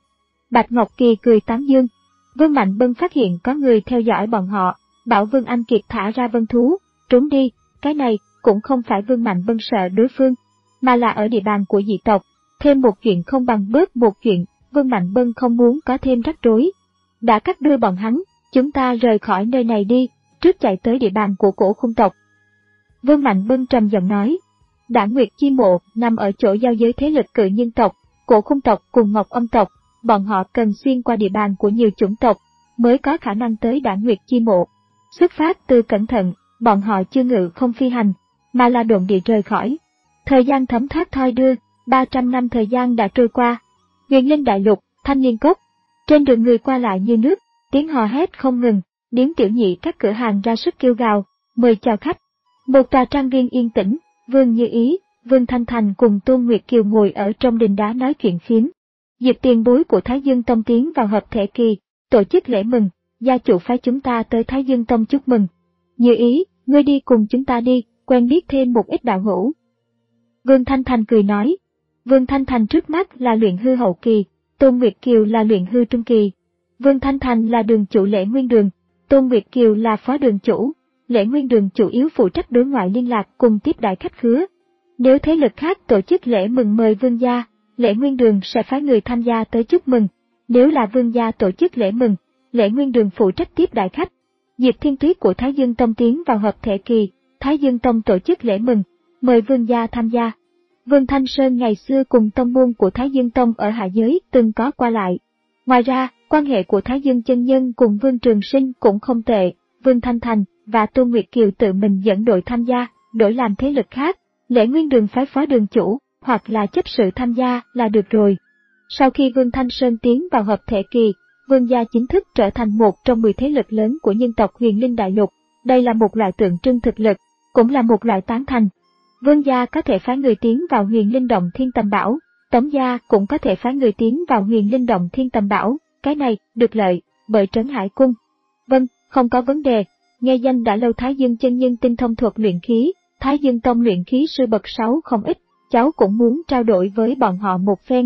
Bạch Ngọc Kỳ cười tán dương. Vương Mạnh Bân phát hiện có người theo dõi bọn họ, bảo Vương Anh Kiệt thả ra vân thú, trốn đi, cái này cũng không phải Vương Mạnh Bân sợ đối phương, mà là ở địa bàn của dị tộc, thêm một chuyện không bằng bớt một chuyện, Vương Mạnh Bân không muốn có thêm rắc rối. Đã cắt đuôi bọn hắn, chúng ta rời khỏi nơi này đi, trước chạy tới địa bàn của Cổ Khung tộc. Vương Mạnh Bân trầm giọng nói, Đản Nguyệt Chi Mộ nằm ở chỗ giao giới thế lực Cự Nhân tộc, Cổ Khung tộc cùng Ngọc Âm tộc, bọn họ cần xuyên qua địa bàn của nhiều chủng tộc, mới có khả năng tới Đản Nguyệt Chi Mộ. Xuất phát từ cẩn thận, bọn họ chưa ngự không phi hành, mà là độn địa rời khỏi. Thời gian thấm thoát thoi đưa, ba trăm năm thời gian đã trôi qua. Huyền Linh Đại Lục, Thanh Niên Cốc, trên đường người qua lại như nước, tiếng hò hét không ngừng, Điếm tiểu nhị các cửa hàng ra sức kêu gào, mời chào khách. Một tòa trang viên yên tĩnh, Vương Như Ý, Vương Thanh Thành cùng Tôn Nguyệt Kiều ngồi ở trong đình đá nói chuyện phiếm. Dịp tiền bối của Thái Dương Tông tiến vào hợp thể kỳ, tổ chức lễ mừng, gia chủ phái chúng ta tới Thái Dương Tông chúc mừng. Như Ý, ngươi đi cùng chúng ta đi, quen biết thêm một ít đạo hữu. Vương Thanh Thành cười nói. Vương Thanh Thành trước mắt là luyện hư hậu kỳ, Tôn Nguyệt Kiều là luyện hư trung kỳ. Vương Thanh Thành là đường chủ lễ nguyên đường, Tôn Nguyệt Kiều là phó đường chủ. Lễ nguyên đường chủ yếu phụ trách đối ngoại liên lạc cùng tiếp đại khách khứa. Nếu thế lực khác tổ chức lễ mừng mời vương gia, lễ nguyên đường sẽ phái người tham gia tới chúc mừng. Nếu là vương gia tổ chức lễ mừng, lễ nguyên đường phụ trách tiếp đại khách. Diệp Thiên Tuyết của Thái Dương Tông tiến vào hợp thể kỳ, Thái Dương Tông tổ chức lễ mừng, mời vương gia tham gia. Vương Thanh Sơn ngày xưa cùng tông môn của Thái Dương Tông ở hạ giới từng có qua lại. Ngoài ra, quan hệ của Thái Dương chân nhân cùng Vương Trường Sinh cũng không tệ. Vương Thanh Thành và Tôn Nguyệt Kiều tự mình dẫn đội tham gia, đổi làm thế lực khác, lễ nguyên đường phái phó đường chủ, hoặc là chấp sự tham gia là được rồi. Sau khi Vương Thanh Sơn tiến vào hợp thể kỳ, Vương gia chính thức trở thành một trong mười thế lực lớn của nhân tộc Huyền Linh Đại Lục. Đây là một loại tượng trưng thực lực, cũng là một loại tán thành. Vương gia có thể phái người tiến vào Huyền Linh Động Thiên Tầm Bảo, Tống gia cũng có thể phái người tiến vào Huyền Linh Động Thiên Tầm Bảo, cái này được lợi bởi Trấn Hải Cung. Vâng, không có vấn đề. Nghe danh đã lâu Thái Dương chân nhân tinh thông thuật luyện khí, Thái Dương Tông luyện khí sư bậc sáu không ít, cháu cũng muốn trao đổi với bọn họ một phen.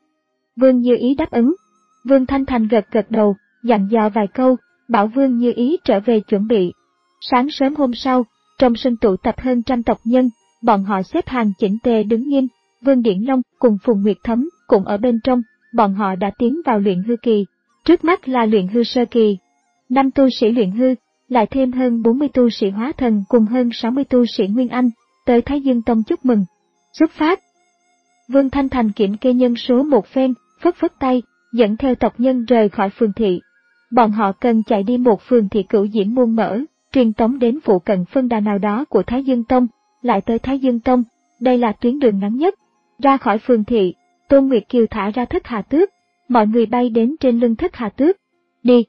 Vương Như Ý đáp ứng. Vương Thanh Thành gật gật đầu, dặn dò vài câu, bảo Vương Như Ý trở về chuẩn bị. Sáng sớm hôm sau, trong sân tụ tập hơn trăm tộc nhân, bọn họ xếp hàng chỉnh tề đứng nghiêm, Vương Điển Long cùng Phùng Nguyệt Thấm cũng ở bên trong, bọn họ đã tiến vào luyện hư kỳ. Trước mắt là luyện hư sơ kỳ. Năm tu sĩ luyện hư, lại thêm hơn bốn mươi tu sĩ hóa thần cùng hơn sáu mươi tu sĩ Nguyên Anh, tới Thái Dương Tông chúc mừng. Xuất phát. Vương Thanh Thành kiểm kê nhân số một phen, phất phất tay, dẫn theo tộc nhân rời khỏi phường thị. Bọn họ cần chạy đi một phường thị cửu diễm muôn mở, truyền tống đến phụ cận phân đà nào đó của Thái Dương Tông, lại tới Thái Dương Tông, đây là tuyến đường ngắn nhất. Ra khỏi phường thị, Tôn Nguyệt Kiều thả ra Thất Hà Tước, mọi người bay đến trên lưng Thất Hà Tước. Đi!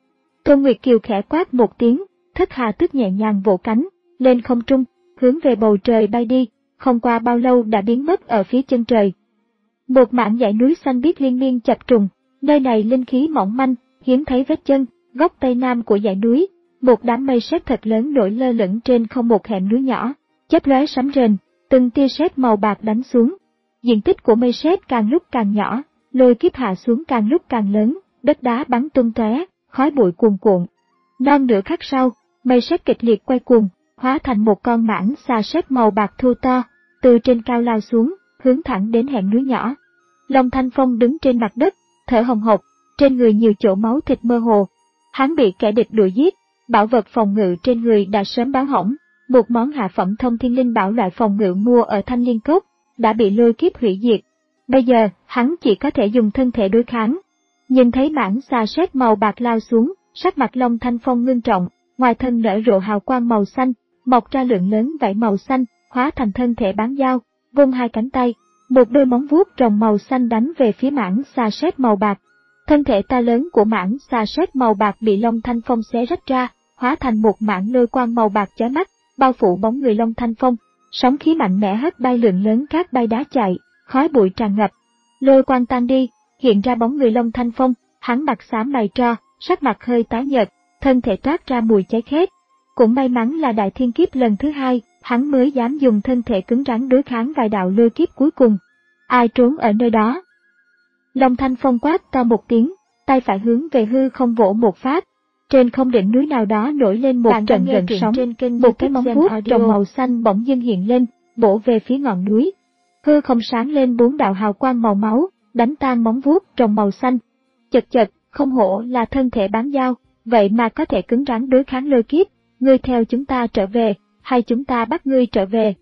Tôn Nguyệt Kiều khẽ quát một tiếng, Thất Hà Tước nhẹ nhàng vỗ cánh, lên không trung, hướng về bầu trời bay đi, không qua bao lâu đã biến mất ở phía chân trời. Một mảng dãy núi xanh biếc liên miên chập trùng, nơi này linh khí mỏng manh, hiếm thấy vết chân, góc tây nam của dãy núi, một đám mây sét thật lớn nổi lơ lửng trên không một hẻm núi nhỏ, chớp lóe sấm rền, từng tia sét màu bạc đánh xuống. Diện tích của mây sét càng lúc càng nhỏ, lôi kiếp hạ xuống càng lúc càng lớn, đất đá bắn tung tóe, khói bụi cuồn cuộn. Non nửa khắc sau, mây sét kịch liệt quay cuồng, hóa thành một con mãng xà sét màu bạc thô to, từ trên cao lao xuống, hướng thẳng đến hẻm núi nhỏ. Long Thanh Phong đứng trên mặt đất, thở hồng hộc, trên người nhiều chỗ máu thịt mơ hồ. Hắn bị kẻ địch đuổi giết, bảo vật phòng ngự trên người đã sớm báo hỏng, một món hạ phẩm thông thiên linh bảo loại phòng ngự mua ở Thanh Liên Cốc đã bị lôi kiếp hủy diệt. Bây giờ, hắn chỉ có thể dùng thân thể đối kháng. Nhìn thấy mãng xà sét màu bạc lao xuống, sắc mặt Long Thanh Phong ngưng trọng, ngoài thân nở rộ hào quang màu xanh, mọc ra lượng lớn vảy màu xanh, hóa thành thân thể bán dao, vung hai cánh tay, một đôi móng vuốt rồng màu xanh đánh về phía mãng xà sét màu bạc. Thân thể to lớn của mãng xà sét màu bạc bị Long Thanh Phong xé rách ra, hóa thành một mảng lôi quang màu bạc chói mắt, bao phủ bóng người Long Thanh Phong. Sóng khí mạnh mẽ hất bay lượng lớn cát bay đá chạy, khói bụi tràn ngập. Lôi quang tan đi, hiện ra bóng người Long Thanh Phong, hắn mặt xám mày tro, sắc mặt hơi tái nhợt, thân thể toát ra mùi cháy khét. Cũng may mắn là đại thiên kiếp lần thứ hai, hắn mới dám dùng thân thể cứng rắn đối kháng vài đạo lôi kiếp cuối cùng. Ai trốn ở nơi đó? Long Thanh Phong quát to một tiếng, tay phải hướng về hư không vỗ một phát. Trên không đỉnh núi nào đó nổi lên một Bạn trận gợn sóng, một cái móng vuốt trồng màu xanh bỗng dưng hiện lên, bổ về phía ngọn núi. Hư không sáng lên bốn đạo hào quang màu máu, đánh tan móng vuốt trồng màu xanh. Chật chật, không hổ là thân thể bán dao, vậy mà có thể cứng rắn đối kháng lôi kiếp. Ngươi theo chúng ta trở về, hay chúng ta bắt ngươi trở về?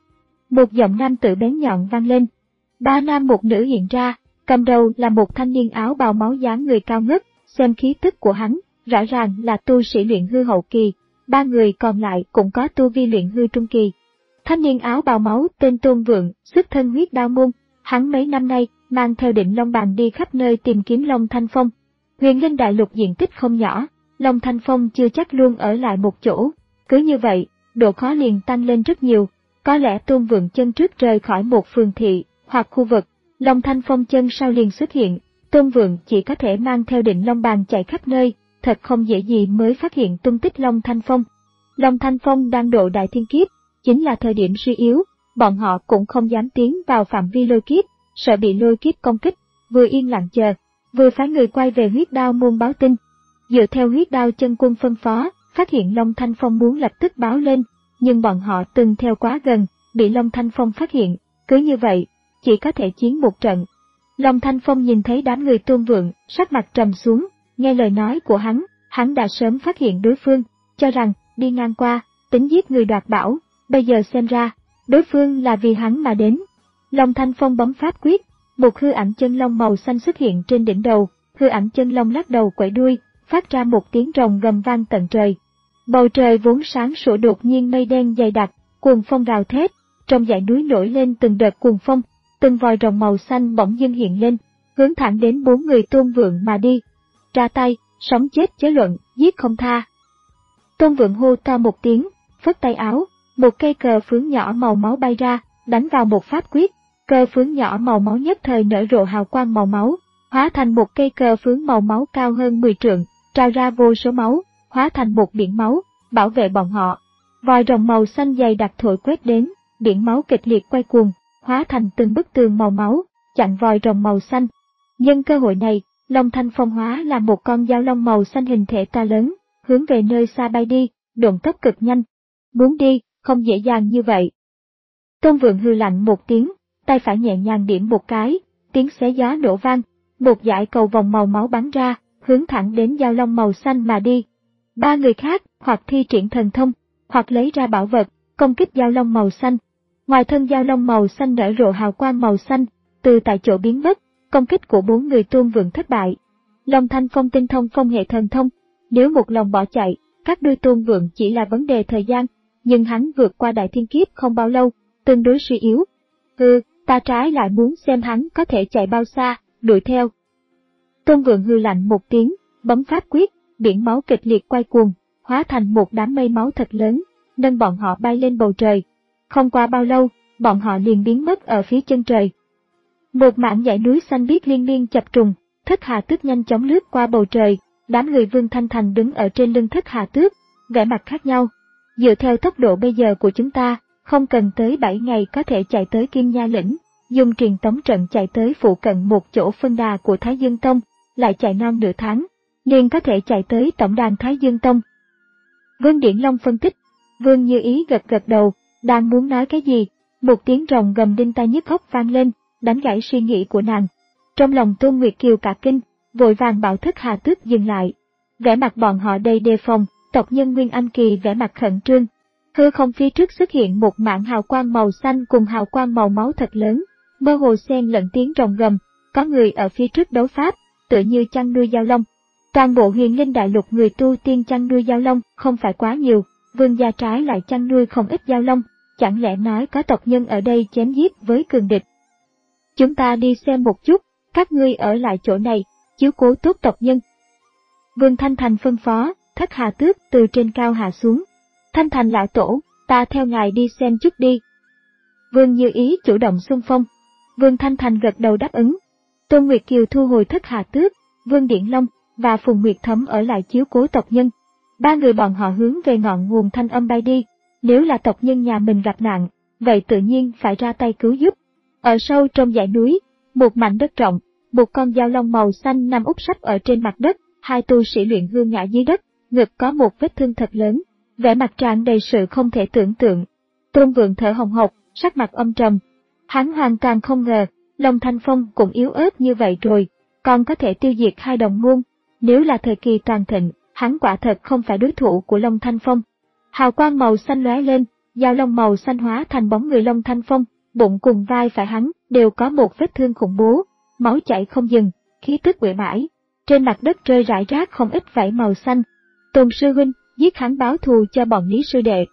Một giọng nam tử bén nhọn vang lên. Ba nam một nữ hiện ra, cầm đầu là một thanh niên áo bào máu dáng người cao ngất, xem khí tức của hắn, rõ ràng là tu sĩ luyện hư hậu kỳ, ba người còn lại cũng có tu vi luyện hư trung kỳ. Thanh niên áo bào máu tên Tôn Vượng, xuất thân huyết đao môn, hắn mấy năm nay mang theo Định Long Bàn đi khắp nơi tìm kiếm Long Thanh Phong. Huyền Linh đại lục diện tích không nhỏ, Long Thanh Phong chưa chắc luôn ở lại một chỗ, cứ như vậy, độ khó liền tăng lên rất nhiều. Có lẽ Tôn Vượng chân trước rời khỏi một phường thị hoặc khu vực, Long Thanh Phong chân sau liền xuất hiện, Tôn Vượng chỉ có thể mang theo Định Long Bàn chạy khắp nơi, thật không dễ gì mới phát hiện tung tích Long Thanh Phong. Long Thanh Phong đang độ đại thiên kiếp, chính là thời điểm suy yếu, bọn họ cũng không dám tiến vào phạm vi lôi kiếp, sợ bị lôi kiếp công kích, vừa yên lặng chờ, vừa phái người quay về huyết đao môn báo tin. Dựa theo huyết đao chân quân phân phó, phát hiện Long Thanh Phong muốn lập tức báo lên, nhưng bọn họ từng theo quá gần, bị Long Thanh Phong phát hiện, cứ như vậy, chỉ có thể chiến một trận. Long Thanh Phong nhìn thấy đám người Tôn Vượng, sắc mặt trầm xuống, nghe lời nói của hắn, hắn đã sớm phát hiện đối phương, cho rằng, đi ngang qua, tính giết người đoạt bảo, bây giờ xem ra, đối phương là vì hắn mà đến. Long Thanh Phong bấm pháp quyết, một hư ảnh chân long màu xanh xuất hiện trên đỉnh đầu, hư ảnh chân long lắc đầu quẩy đuôi, phát ra một tiếng rồng gầm vang tận trời. Bầu trời vốn sáng sủa đột nhiên mây đen dày đặc, cuồng phong rào thét, trong dãy núi nổi lên từng đợt cuồng phong, từng vòi rồng màu xanh bỗng dưng hiện lên, hướng thẳng đến bốn người Tôn Vượng mà đi. Ra tay, sống chết chớ luận, giết không tha. Tôn Vượng hô to một tiếng, phất tay áo, một cây cờ phướng nhỏ màu máu bay ra, đánh vào một pháp quyết, cờ phướng nhỏ màu máu nhất thời nở rộ hào quang màu máu, hóa thành một cây cờ phướng màu máu cao hơn mười trượng, trào ra vô số máu, hóa thành một biển máu, bảo vệ bọn họ. Vòi rồng màu xanh dày đặc thổi quét đến, biển máu kịch liệt quay cuồng, hóa thành từng bức tường màu máu, chặn vòi rồng màu xanh. Nhân cơ hội này, Long Thanh Phong hóa là một con dao long màu xanh hình thể to lớn, hướng về nơi xa bay đi, độn tốc cực nhanh. Muốn đi, không dễ dàng như vậy. Tôn Vượng hừ lạnh một tiếng, tay phải nhẹ nhàng điểm một cái, tiếng xé gió nổ vang, một dải cầu vòng màu máu bắn ra, hướng thẳng đến dao long màu xanh mà đi. Ba người khác, hoặc thi triển thần thông, hoặc lấy ra bảo vật, công kích dao long màu xanh. Ngoài thân dao long màu xanh nở rộ hào quang màu xanh, từ tại chỗ biến mất, công kích của bốn người Tôn Vượng thất bại. Long Thanh Phong tinh thông phong hệ thần thông, nếu một lòng bỏ chạy, các đuôi Tôn Vượng chỉ là vấn đề thời gian, nhưng hắn vượt qua đại thiên kiếp không bao lâu, tương đối suy yếu. Hừ, ta trái lại muốn xem hắn có thể chạy bao xa, đuổi theo. Tôn Vượng hừ lạnh một tiếng, bấm pháp quyết, biển máu kịch liệt quay cuồng, hóa thành một đám mây máu thật lớn, nâng bọn họ bay lên bầu trời. Không qua bao lâu, bọn họ liền biến mất ở phía chân trời. Một mảng dãy núi xanh biếc liên miên chập trùng, Thất Hà Tước nhanh chóng lướt qua bầu trời, đám người Vương Thanh Thành đứng ở trên lưng Thất Hà Tước, vẻ mặt khác nhau. Dựa theo tốc độ bây giờ của chúng ta, không cần tới bảy ngày có thể chạy tới Kim Nha Lĩnh, dùng truyền tống trận chạy tới phụ cận một chỗ phân đà của Thái Dương Tông, lại chạy non nửa tháng, liền có thể chạy tới tổng đàn Thái Dương Tông. Vương Điển Long phân tích, Vương Như Ý gật gật đầu, đang muốn nói cái gì, một tiếng rồng gầm đinh tai nhức óc vang lên, đánh gãy suy nghĩ của nàng. Trong lòng Tôn Nguyệt Kiều cả kinh, vội vàng bảo Thất Hà Tước dừng lại. Vẻ mặt bọn họ đầy đề phòng, tộc nhân Nguyên Anh Kỳ vẻ mặt khẩn trương. Hư không phía trước xuất hiện một mảng hào quang màu xanh cùng hào quang màu máu thật lớn, mơ hồ xen lẫn tiếng rồng gầm, có người ở phía trước đấu pháp, tựa như chăn nuôi giao long. Toàn bộ Huyền Linh Đại Lục người tu tiên chăn nuôi giao long không phải quá nhiều, Vương gia trái lại chăn nuôi không ít giao long, chẳng lẽ nói có tộc nhân ở đây chém giết với cường địch. Chúng ta đi xem một chút, các ngươi ở lại chỗ này, chiếu cố tốt tộc nhân. Vương Thanh Thành phân phó, Thất Hà Tước từ trên cao hạ xuống. Thanh Thành lão tổ, ta theo ngài đi xem chút đi. Vương Như Ý chủ động xung phong. Vương Thanh Thành gật đầu đáp ứng. Tôn Nguyệt Kiều thu hồi Thất Hà Tước, Vương Điển Long và Phùng Nguyệt Thấm ở lại chiếu cố tộc nhân. Ba người bọn họ hướng về ngọn nguồn thanh âm bay đi. Nếu là tộc nhân nhà mình gặp nạn, vậy tự nhiên phải ra tay cứu giúp. Ở sâu trong dãy núi, một mảnh đất rộng, một con dao long màu xanh nằm úp sấp ở trên mặt đất, hai tu sĩ luyện hương ngã dưới đất, ngực có một vết thương thật lớn, vẻ mặt tràn đầy sự không thể tưởng tượng. Tôn Vượng thở hồng hộc, sắc mặt âm trầm. Hắn hoàn toàn không ngờ, Long Thanh Phong cũng yếu ớt như vậy rồi, còn có thể tiêu diệt hai đồng môn. Nếu là thời kỳ toàn thịnh, hắn quả thật không phải đối thủ của Long Thanh Phong. Hào quang màu xanh lóe lên, dao long màu xanh hóa thành bóng người Long Thanh Phong, bụng cùng vai phải hắn đều có một vết thương khủng bố, máu chảy không dừng, khí tức uể oải. Trên mặt đất rơi rải rác không ít vảy màu xanh. Tôn sư huynh, giết hắn báo thù cho bọn Lý sư đệ.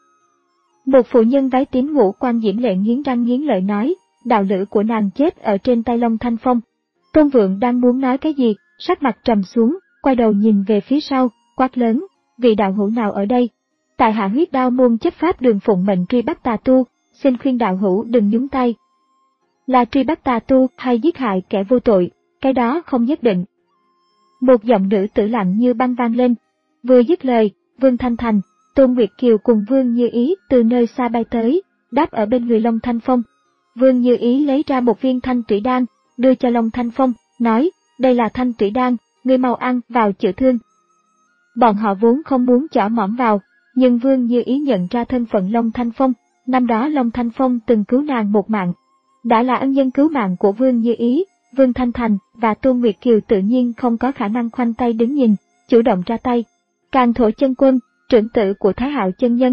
Một phụ nhân váy tím ngũ quan diễm lệ nghiến răng nghiến lợi nói, đạo lữ của nàng chết ở trên tay Long Thanh Phong. Tôn Vượng đang muốn nói cái gì, sắc mặt trầm xuống, quay đầu nhìn về phía sau, quát lớn, vị đạo hữu nào ở đây? Tại hạ Huyết Đao môn chấp pháp đường phụng mệnh truy bắt tà tu, xin khuyên đạo hữu đừng nhúng tay. Là truy bắt tà tu hay giết hại kẻ vô tội, cái đó không nhất định. Một giọng nữ tử lặng như băng vang lên. Vừa dứt lời, Vương Thanh Thành, Tôn Nguyệt Kiều cùng Vương Như Ý từ nơi xa bay tới, đáp ở bên người Long Thanh Phong. Vương Như Ý lấy ra một viên thanh thủy đan, đưa cho Long Thanh Phong, nói, đây là thanh thủy đan, ngươi mau ăn vào chữa thương. Bọn họ vốn không muốn chỏ mõm vào, nhưng Vương Như Ý nhận ra thân phận Long Thanh Phong, năm đó Long Thanh Phong từng cứu nàng một mạng. Đã là ân nhân cứu mạng của Vương Như Ý, Vương Thanh Thành và Tôn Nguyệt Kiều tự nhiên không có khả năng khoanh tay đứng nhìn, chủ động ra tay. Càn Thổ Chân Quân, trưởng tử của Thái Hạo chân nhân.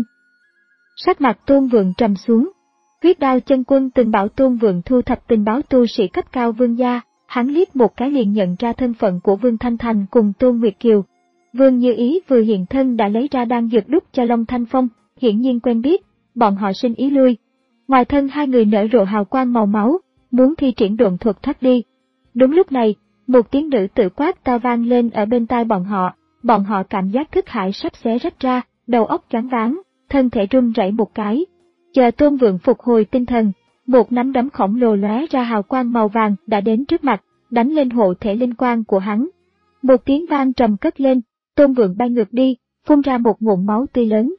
Sắc mặt Tôn Vượng trầm xuống. Huyết Đao chân quân từng bảo Tôn Vượng thu thập tình báo tu sĩ cấp cao Vương gia, hắn liếc một cái liền nhận ra thân phận của Vương Thanh Thành cùng Tôn Nguyệt Kiều. Vương Như Ý vừa hiện thân đã lấy ra đan dược đút cho Long Thanh Phong, hiển nhiên quen biết, bọn họ sinh ý lui. Ngoài thân hai người nở rộ hào quang màu máu, muốn thi triển độn thuật thoát đi. Đúng lúc này, một tiếng nữ tự quát to vang lên ở bên tai bọn họ, bọn họ cảm giác thức hải sắp xé rách ra, đầu óc choáng váng, thân thể run rẩy một cái. Chờ Tôn Vượng phục hồi tinh thần, một nắm đấm khổng lồ lóe ra hào quang màu vàng đã đến trước mặt, đánh lên hộ thể linh quang của hắn. Một tiếng vang trầm cất lên, Tôn Vượng bay ngược đi, phun ra một ngụm máu tươi lớn.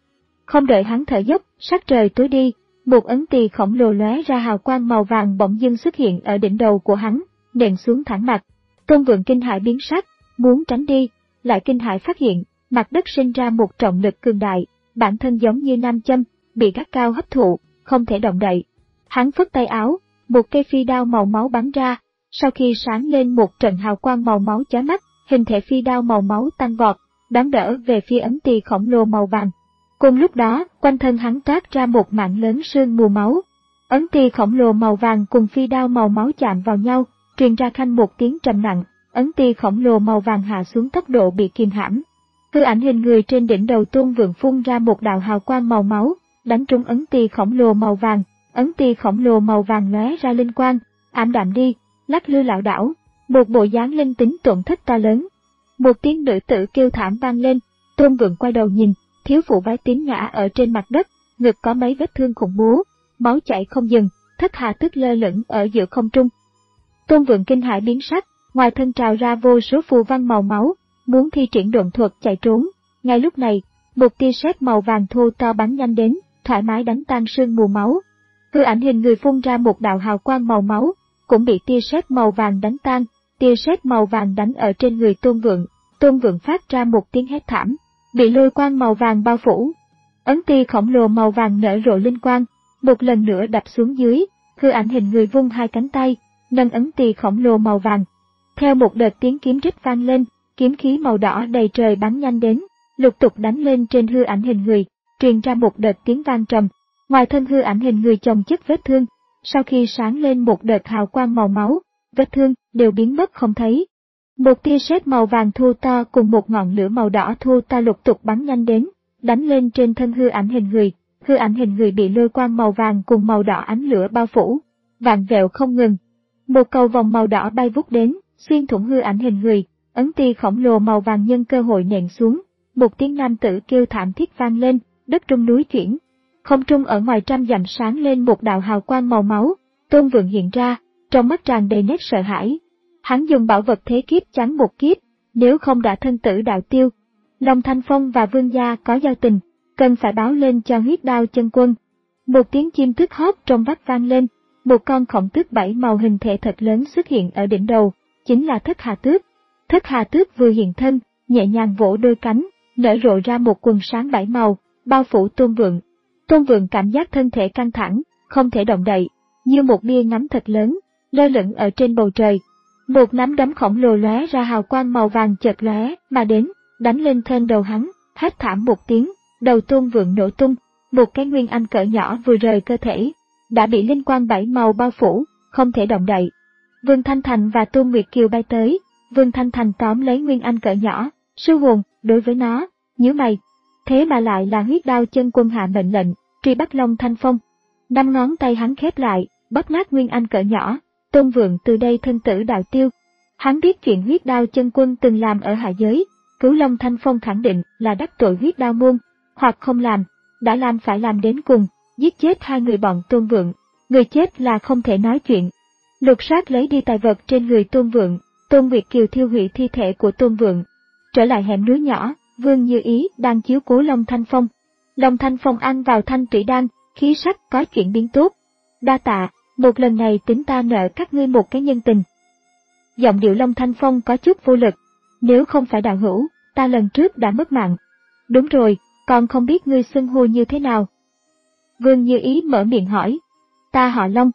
Không đợi hắn thở dốc, sắc trời tối đi, một ấn tỳ khổng lồ lóe ra hào quang màu vàng bỗng dưng xuất hiện ở đỉnh đầu của hắn, nện xuống thẳng mặt. Tôn Vượng kinh hãi biến sắc, muốn tránh đi, lại kinh hãi phát hiện, mặt đất sinh ra một trọng lực cường đại, bản thân giống như nam châm, bị gắt cao hấp thụ, không thể động đậy. Hắn phất tay áo, một cây phi đao màu máu bắn ra, sau khi sáng lên một trận hào quang màu máu chói mắt, hình thể phi đao màu máu tăng vọt, đón đỡ về phía ấn tỳ khổng lồ màu vàng. Cùng lúc đó, quanh thân hắn toát ra một mảng lớn sương mù máu. Ấn tỳ khổng lồ màu vàng cùng phi đao màu máu chạm vào nhau, truyền ra khanh một tiếng trầm nặng, ấn tỳ khổng lồ màu vàng hạ xuống, tốc độ bị kìm hãm. Hư ảnh hình người trên đỉnh đầu Tôn Vượng phun ra một đạo hào quang màu máu, đánh trúng ấn tỳ khổng lồ màu vàng, ấn tỳ khổng lồ màu vàng lóe ra linh quang, ảm đạm đi, lắc lư lảo đảo, một bộ dáng linh tính tổn thất to lớn. Một tiếng nữ tử kêu thảm vang lên, Tôn Vượng quay đầu nhìn, thiếu phụ váy tím ngã ở trên mặt đất, ngực có mấy vết thương khủng bố, máu chảy không dừng, thất hà tức lơ lửng ở giữa không trung. Tôn Vượng kinh hãi biến sắc, ngoài thân trào ra vô số phù văn màu máu, muốn thi triển độn thuật chạy trốn. Ngay lúc này, một tia sét màu vàng thô to bắn nhanh đến, thoải mái đánh tan sương mù máu. Hư ảnh hình người phun ra một đạo hào quang màu máu, cũng bị tia sét màu vàng đánh tan. Tia sét màu vàng đánh ở trên người Tôn Vượng, Tôn Vượng phát ra một tiếng hét thảm, bị lôi quang màu vàng bao phủ. Ấn tỳ khổng lồ màu vàng nở rộ linh quang, một lần nữa đập xuống dưới. Hư ảnh hình người vung hai cánh tay, nâng ấn tỳ khổng lồ màu vàng. Theo một đợt tiếng kiếm rít vang lên, kiếm khí màu đỏ đầy trời bắn nhanh đến, lục tục đánh lên trên hư ảnh hình người, truyền ra một đợt tiếng vang trầm. Ngoài thân hư ảnh hình người chồng chất vết thương, sau khi sáng lên một đợt hào quang màu máu, vết thương đều biến mất không thấy. Một tia sét màu vàng thô to cùng một ngọn lửa màu đỏ thô to lục tục bắn nhanh đến, đánh lên trên thân hư ảnh hình người. Hư ảnh hình người bị lôi quang màu vàng cùng màu đỏ ánh lửa bao phủ, vạn vẹo không ngừng. Một cầu vòng màu đỏ bay vút đến, xuyên thủng hư ảnh hình người, ấn tỳ khổng lồ màu vàng nhân cơ hội nện xuống. Một tiếng nam tử kêu thảm thiết vang lên, đất rung núi chuyển. Không trung ở ngoài trăm dặm sáng lên một đạo hào quang màu máu, Tôn Vượng hiện ra, trong mắt tràn đầy nét sợ hãi. Hắn dùng bảo vật thế kiếp chắn một kiếp, nếu không đã thân tử đạo tiêu. Long Thanh Phong và Vương gia có giao tình, cần phải báo lên cho Huyết Đao Chân Quân. Một tiếng chim tước hót trong vắt vang lên, một con khổng tước bảy màu hình thể thật lớn xuất hiện ở đỉnh đầu, chính là Thất Hà Tước. Thất Hà Tước vừa hiện thân, nhẹ nhàng vỗ đôi cánh, nở rộ ra một quần sáng bảy màu, bao phủ Tôn Vượng. Tôn Vượng cảm giác thân thể căng thẳng, không thể động đậy, như một bia ngắm thật lớn, lơ lửng ở trên bầu trời. Một nắm đấm khổng lồ lóe ra hào quang màu vàng chợt lóe mà đến, đánh lên trên đầu hắn, hét thảm một tiếng, đầu Tôn Vượng nổ tung, một cái nguyên anh cỡ nhỏ vừa rời cơ thể, đã bị linh quang bảy màu bao phủ, không thể động đậy. Vương Thanh Thành và Tôn Nguyệt Kiều bay tới, Vương Thanh Thành tóm lấy nguyên anh cỡ nhỏ, sư hồn, đối với nó, nhíu mày. Thế mà lại là Huyết Đao Chân Quân hạ mệnh lệnh, truy bắt Long Thanh Phong. Năm ngón tay hắn khép lại, bóp nát nguyên anh cỡ nhỏ. Tôn Vượng từ đây thân tử đạo tiêu. Hắn biết chuyện Huyết Đao Chân Quân từng làm ở hạ giới, cứu Long Thanh Phong khẳng định là đắc tội Huyết Đao môn, hoặc không làm, đã làm phải làm đến cùng, giết chết hai người bọn Tôn Vượng. Người chết là không thể nói chuyện. Lục soát lấy đi tài vật trên người Tôn Vượng, Tôn Nguyệt Kiều thiêu hủy thi thể của Tôn Vượng. Trở lại hẻm núi nhỏ, Vương Như Ý đang chiếu cố Long Thanh Phong. Long Thanh Phong ăn vào thanh tủy đan, khí sắc có chuyển biến tốt. Đa tạ, một lần này tính ta nợ các ngươi một cái nhân tình. Giọng điệu Long Thanh Phong có chút vô lực. Nếu không phải đạo hữu, ta lần trước đã mất mạng. Đúng rồi, còn không biết ngươi xưng hô như thế nào. Vương Như Ý mở miệng hỏi. Ta họ Long.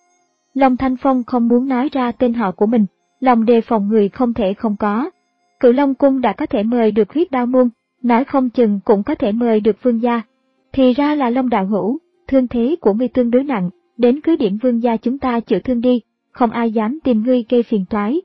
Long Thanh Phong không muốn nói ra tên họ của mình, lòng đề phòng người không thể không có. Cửu Long Cung đã có thể mời được Huyết Đao môn, nói không chừng cũng có thể mời được Vương gia. Thì ra là Long đạo hữu, thương thế của ngươi tương đối nặng, đến cứ điểm Vương gia chúng ta chữa thương đi, không ai dám tìm ngươi gây phiền toái.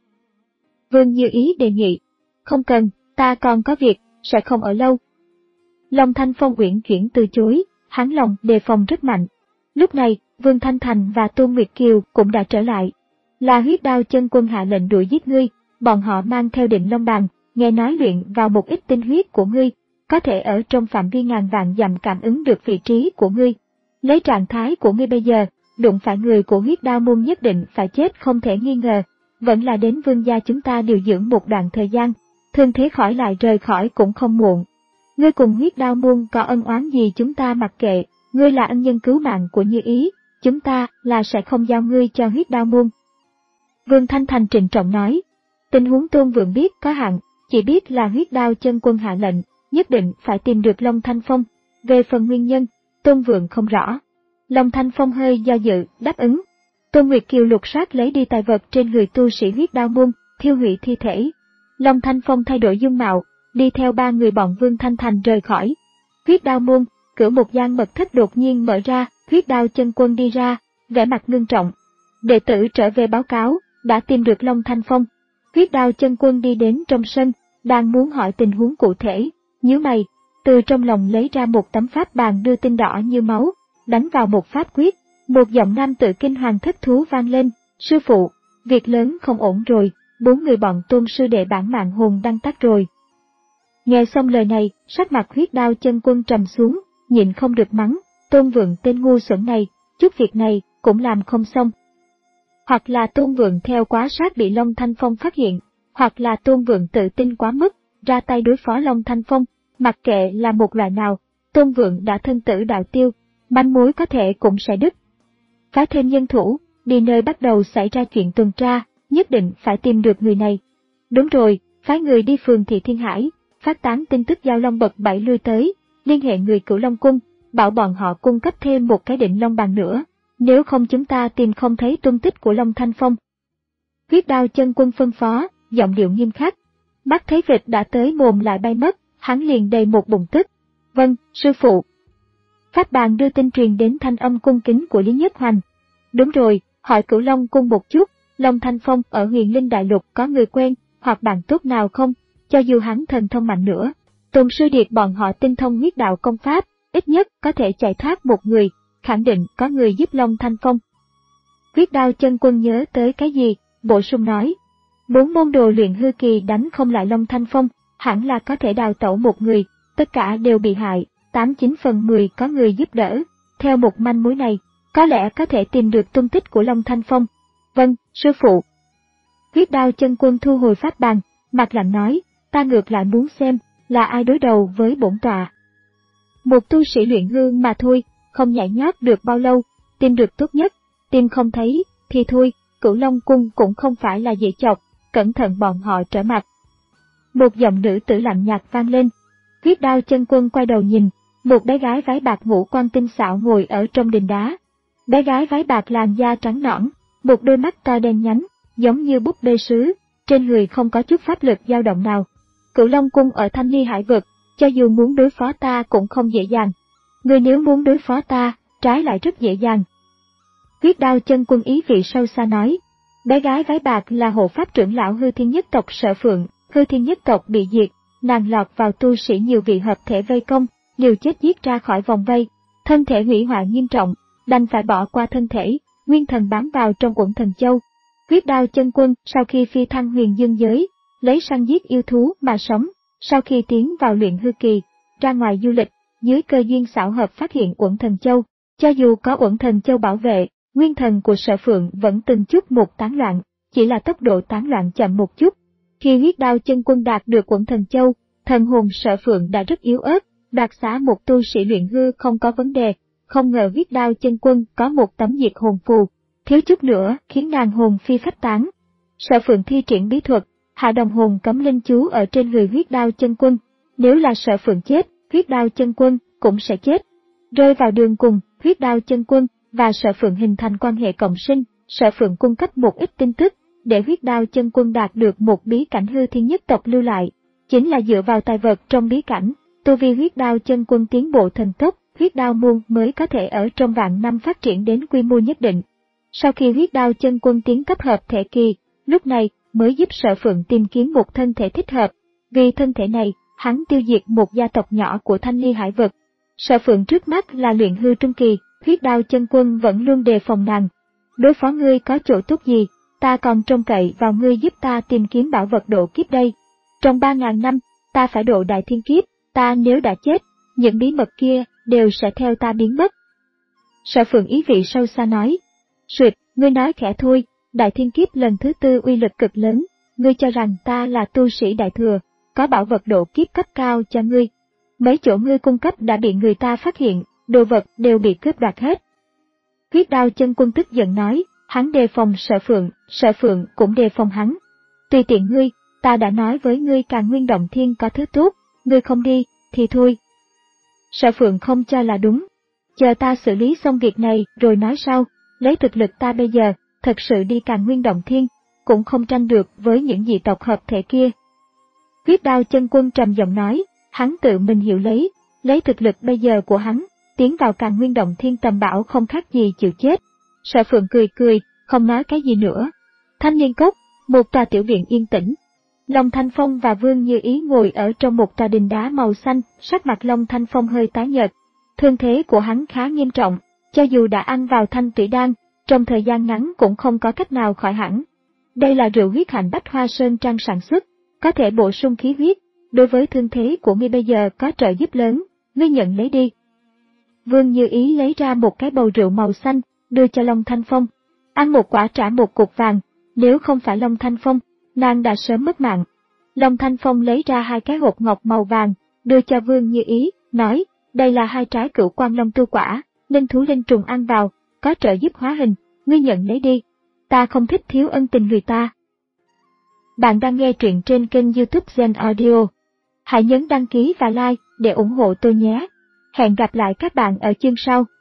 Vương Như Ý đề nghị. Không cần, ta còn có việc, sẽ không ở lâu. Long Thanh Phong uyển chuyển từ chối, hắn lòng đề phòng rất mạnh. Lúc này, Vương Thanh Thành và Tôn Nguyệt Kiều cũng đã trở lại. Là Huyết Đao Chân Quân hạ lệnh đuổi giết ngươi, bọn họ mang theo Định Long Bàn, nghe nói luyện vào một ít tinh huyết của ngươi, có thể ở trong phạm vi ngàn vạn dặm cảm ứng được vị trí của ngươi. Lấy trạng thái của ngươi bây giờ, đụng phải người của Huyết Đao môn nhất định phải chết không thể nghi ngờ, vẫn là đến Vương gia chúng ta điều dưỡng một đoạn thời gian, thương thế khỏi lại rời khỏi cũng không muộn. ngươi cùng huyết đao môn có ân oán gì chúng ta mặc kệ, ngươi là ân nhân cứu mạng của Như Ý, chúng ta là sẽ không giao ngươi cho huyết đao môn. Vương Thanh Thành trịnh trọng nói, tình huống Tôn Vượng biết có hạn, chỉ biết là huyết đao chân quân hạ lệnh, nhất định phải tìm được Long Thanh Phong. Về phần nguyên nhân, Tôn Vượng không rõ. Long Thanh Phong hơi do dự, đáp ứng. Tôn Nguyệt Kiều lục soát lấy đi tài vật trên người tu sĩ huyết đao môn, thiêu hủy thi thể. Long Thanh Phong thay đổi dung mạo, đi theo ba người bọn Vương Thanh Thành rời khỏi. Huyết đao môn, cửa một gian mật thất đột nhiên mở ra, huyết đao chân quân đi ra, vẻ mặt ngưng trọng. Đệ tử trở về báo cáo, đã tìm được Long Thanh Phong. Huyết đao chân quân đi đến trong sân, đang muốn hỏi tình huống cụ thể, nhíu mày, từ trong lòng lấy ra một tấm pháp bàn đưa tinh đỏ như máu, đánh vào một pháp quyết, một giọng nam tự kinh hoàng thất thú vang lên, sư phụ, việc lớn không ổn rồi, bốn người bọn Tôn sư đệ bản mạng hồn đăng tắt rồi. Nghe xong lời này, sắc mặt huyết đao chân quân trầm xuống, nhịn không được mắng, Tôn Vượng tên ngu xuẩn này, chút việc này cũng làm không xong. Hoặc là Tôn Vượng theo quá sát bị Long Thanh Phong phát hiện, hoặc là Tôn Vượng tự tin quá mức, ra tay đối phó Long Thanh Phong, mặc kệ là một loại nào, Tôn Vượng đã thân tử đạo tiêu, manh mối có thể cũng sẽ đứt. Phái thêm nhân thủ, đi nơi bắt đầu xảy ra chuyện tuần tra, nhất định phải tìm được người này. Đúng rồi, phái người đi phường Thị Thiên Hải, phát tán tin tức giao long bậc bảy lui tới, liên hệ người Cửu Long Cung, bảo bọn họ cung cấp thêm một cái định long bàn nữa, nếu không chúng ta tìm không thấy tung tích của Long Thanh Phong. Huyết đao chân quân phân phó, giọng điệu nghiêm khắc. Mắt thấy vịt đã tới mồm lại bay mất, hắn liền đầy một bụng tức. Vâng, sư phụ. Pháp bàn đưa tin truyền đến thanh âm cung kính của Lý Nhất Hoành. Đúng rồi, hỏi Cửu Long Cung một chút, Long Thanh Phong ở Huyền Linh Đại Lục có người quen, hoặc bạn tốt nào không, cho dù hắn thần thông mạnh nữa. Tôn sư điệt bọn họ tinh thông huyết đạo công pháp, ít nhất có thể chạy thoát một người, khẳng định có người giúp Long Thanh Phong. Huyết đao chân quân nhớ tới cái gì, bổ sung nói. Bốn môn đồ luyện hư kỳ đánh không lại Long Thanh Phong, hẳn là có thể đào tẩu một người, tất cả đều bị hại, tám chín phần mười có người giúp đỡ. Theo một manh mối này, có lẽ có thể tìm được tung tích của Long Thanh Phong. Vâng, sư phụ. Huyết đao chân quân thu hồi pháp bàn, mặt lạnh nói, ta ngược lại muốn xem, là ai đối đầu với bổn tọa. Một tu sĩ luyện hư mà thôi, không nhảy nhót được bao lâu, tìm được tốt nhất, tìm không thấy, thì thôi, Cửu Long Cung cũng không phải là dễ chọc, cẩn thận bọn họ trở mặt. Một giọng nữ tử lạnh nhạt vang lên. Huyết đao chân quân quay đầu nhìn, một bé gái váy bạc ngũ quan tinh xảo ngồi ở trong đình đá. Bé gái váy bạc làn da trắng nõn, một đôi mắt to đen nhánh, giống như búp bê sứ, trên người không có chút pháp lực dao động nào. Cửu Long Cung ở Thanh Ly Hải Vực, cho dù muốn đối phó ta cũng không dễ dàng. Người nếu muốn đối phó ta, trái lại rất dễ dàng. Huyết đao chân quân ý vị sâu xa nói. Bé gái váy bạc là hộ pháp trưởng lão Hư Thiên Nhất tộc Sở Phượng, Hư Thiên Nhất tộc bị diệt, nàng lọt vào tu sĩ nhiều vị hợp thể vây công, liều chết giết ra khỏi vòng vây, thân thể hủy hoại nghiêm trọng, đành phải bỏ qua thân thể, nguyên thần bám vào trong uẩn thần châu. Huyết đao chân quân sau khi phi thăng huyền dương giới, lấy săn giết yêu thú mà sống, sau khi tiến vào luyện hư kỳ, ra ngoài du lịch, dưới cơ duyên xảo hợp phát hiện uẩn thần châu, cho dù có uẩn thần châu bảo vệ, nguyên thần của Sở Phượng vẫn từng chút một tán loạn, chỉ là tốc độ tán loạn chậm một chút. Khi huyết đao chân quân đạt được uẩn thần châu, thần hồn Sở Phượng đã rất yếu ớt, đoạt xá một tu sĩ luyện hư không có vấn đề, không ngờ huyết đao chân quân có một tấm diệt hồn phù, thiếu chút nữa khiến nàng hồn phi phách tán. Sở Phượng thi triển bí thuật, hạ đồng hồn cấm linh chú ở trên người huyết đao chân quân, nếu là Sở Phượng chết, huyết đao chân quân cũng sẽ chết. Rơi vào đường cùng, huyết đao chân quân và Sở Phượng hình thành quan hệ cộng sinh, Sở Phượng cung cấp một ít tin tức, để huyết đao chân quân đạt được một bí cảnh Hư Thiên Nhất tộc lưu lại. Chính là dựa vào tài vật trong bí cảnh, tu vi huyết đao chân quân tiến bộ thần tốc, huyết đao môn mới có thể ở trong vạn năm phát triển đến quy mô nhất định. Sau khi huyết đao chân quân tiến cấp hợp thể kỳ, lúc này mới giúp Sở Phượng tìm kiếm một thân thể thích hợp. Vì thân thể này, hắn tiêu diệt một gia tộc nhỏ của Thanh Ly Hải Vực. Sở Phượng trước mắt là luyện hư trung kỳ, huyết đao chân quân vẫn luôn đề phòng nàng. Đối phó ngươi có chỗ tốt gì, ta còn trông cậy vào ngươi giúp ta tìm kiếm bảo vật độ kiếp đây. Trong ba ngàn năm, ta phải độ đại thiên kiếp, ta nếu đã chết, những bí mật kia đều sẽ theo ta biến mất. Sở Phượng ý vị sâu xa nói. Suyệt, ngươi nói khẽ thôi, đại thiên kiếp lần thứ tư uy lực cực lớn, ngươi cho rằng ta là tu sĩ đại thừa, có bảo vật độ kiếp cấp cao cho ngươi. Mấy chỗ ngươi cung cấp đã bị người ta phát hiện, đồ vật đều bị cướp đoạt hết. Huyết Đao Chân Quân tức giận nói, hắn đề phòng Sở Phượng, Sở Phượng cũng đề phòng hắn. Tùy tiện ngươi, ta đã nói với ngươi Càn Nguyên Động Thiên có thứ tốt, ngươi không đi, thì thôi. Sở Phượng không cho là đúng. Chờ ta xử lý xong việc này rồi nói sau, lấy thực lực ta bây giờ, thật sự đi Càn Nguyên Động Thiên, cũng không tranh được với những dị tộc hợp thể kia. Huyết Đao Chân Quân trầm giọng nói, hắn tự mình hiểu lấy, lấy thực lực bây giờ của hắn, tiến vào Càn Nguyên Động Thiên tầm bảo không khác gì chịu chết. Sở Phượng cười cười, không nói cái gì nữa. Thanh Niên Cốc, một tòa tiểu viện yên tĩnh. Long Thanh Phong và Vương Như Ý ngồi ở trong một tòa đình đá màu xanh, sắc mặt Long Thanh Phong hơi tái nhợt. Thương thế của hắn khá nghiêm trọng, cho dù đã ăn vào thanh tủy đan, trong thời gian ngắn cũng không có cách nào khỏi hẳn. Đây là rượu huyết hạnh Bách Hoa Sơn Trang sản xuất, có thể bổ sung khí huyết, đối với thương thế của ngươi bây giờ có trợ giúp lớn, ngươi nhận lấy đi. Vương Như Ý lấy ra một cái bầu rượu màu xanh, đưa cho Long Thanh Phong. Ăn một quả trả một cục vàng, nếu không phải Long Thanh Phong, nàng đã sớm mất mạng. Long Thanh Phong lấy ra hai cái hộp ngọc màu vàng, đưa cho Vương Như Ý, nói, đây là hai trái Cửu Quan Long tu quả, linh thú linh trùng ăn vào, có trợ giúp hóa hình, ngươi nhận lấy đi. Ta không thích thiếu ân tình người ta. Bạn đang nghe truyện trên kênh YouTube Zen Audio. Hãy nhấn đăng ký và like để ủng hộ tôi nhé. Hẹn gặp lại các bạn ở chương sau.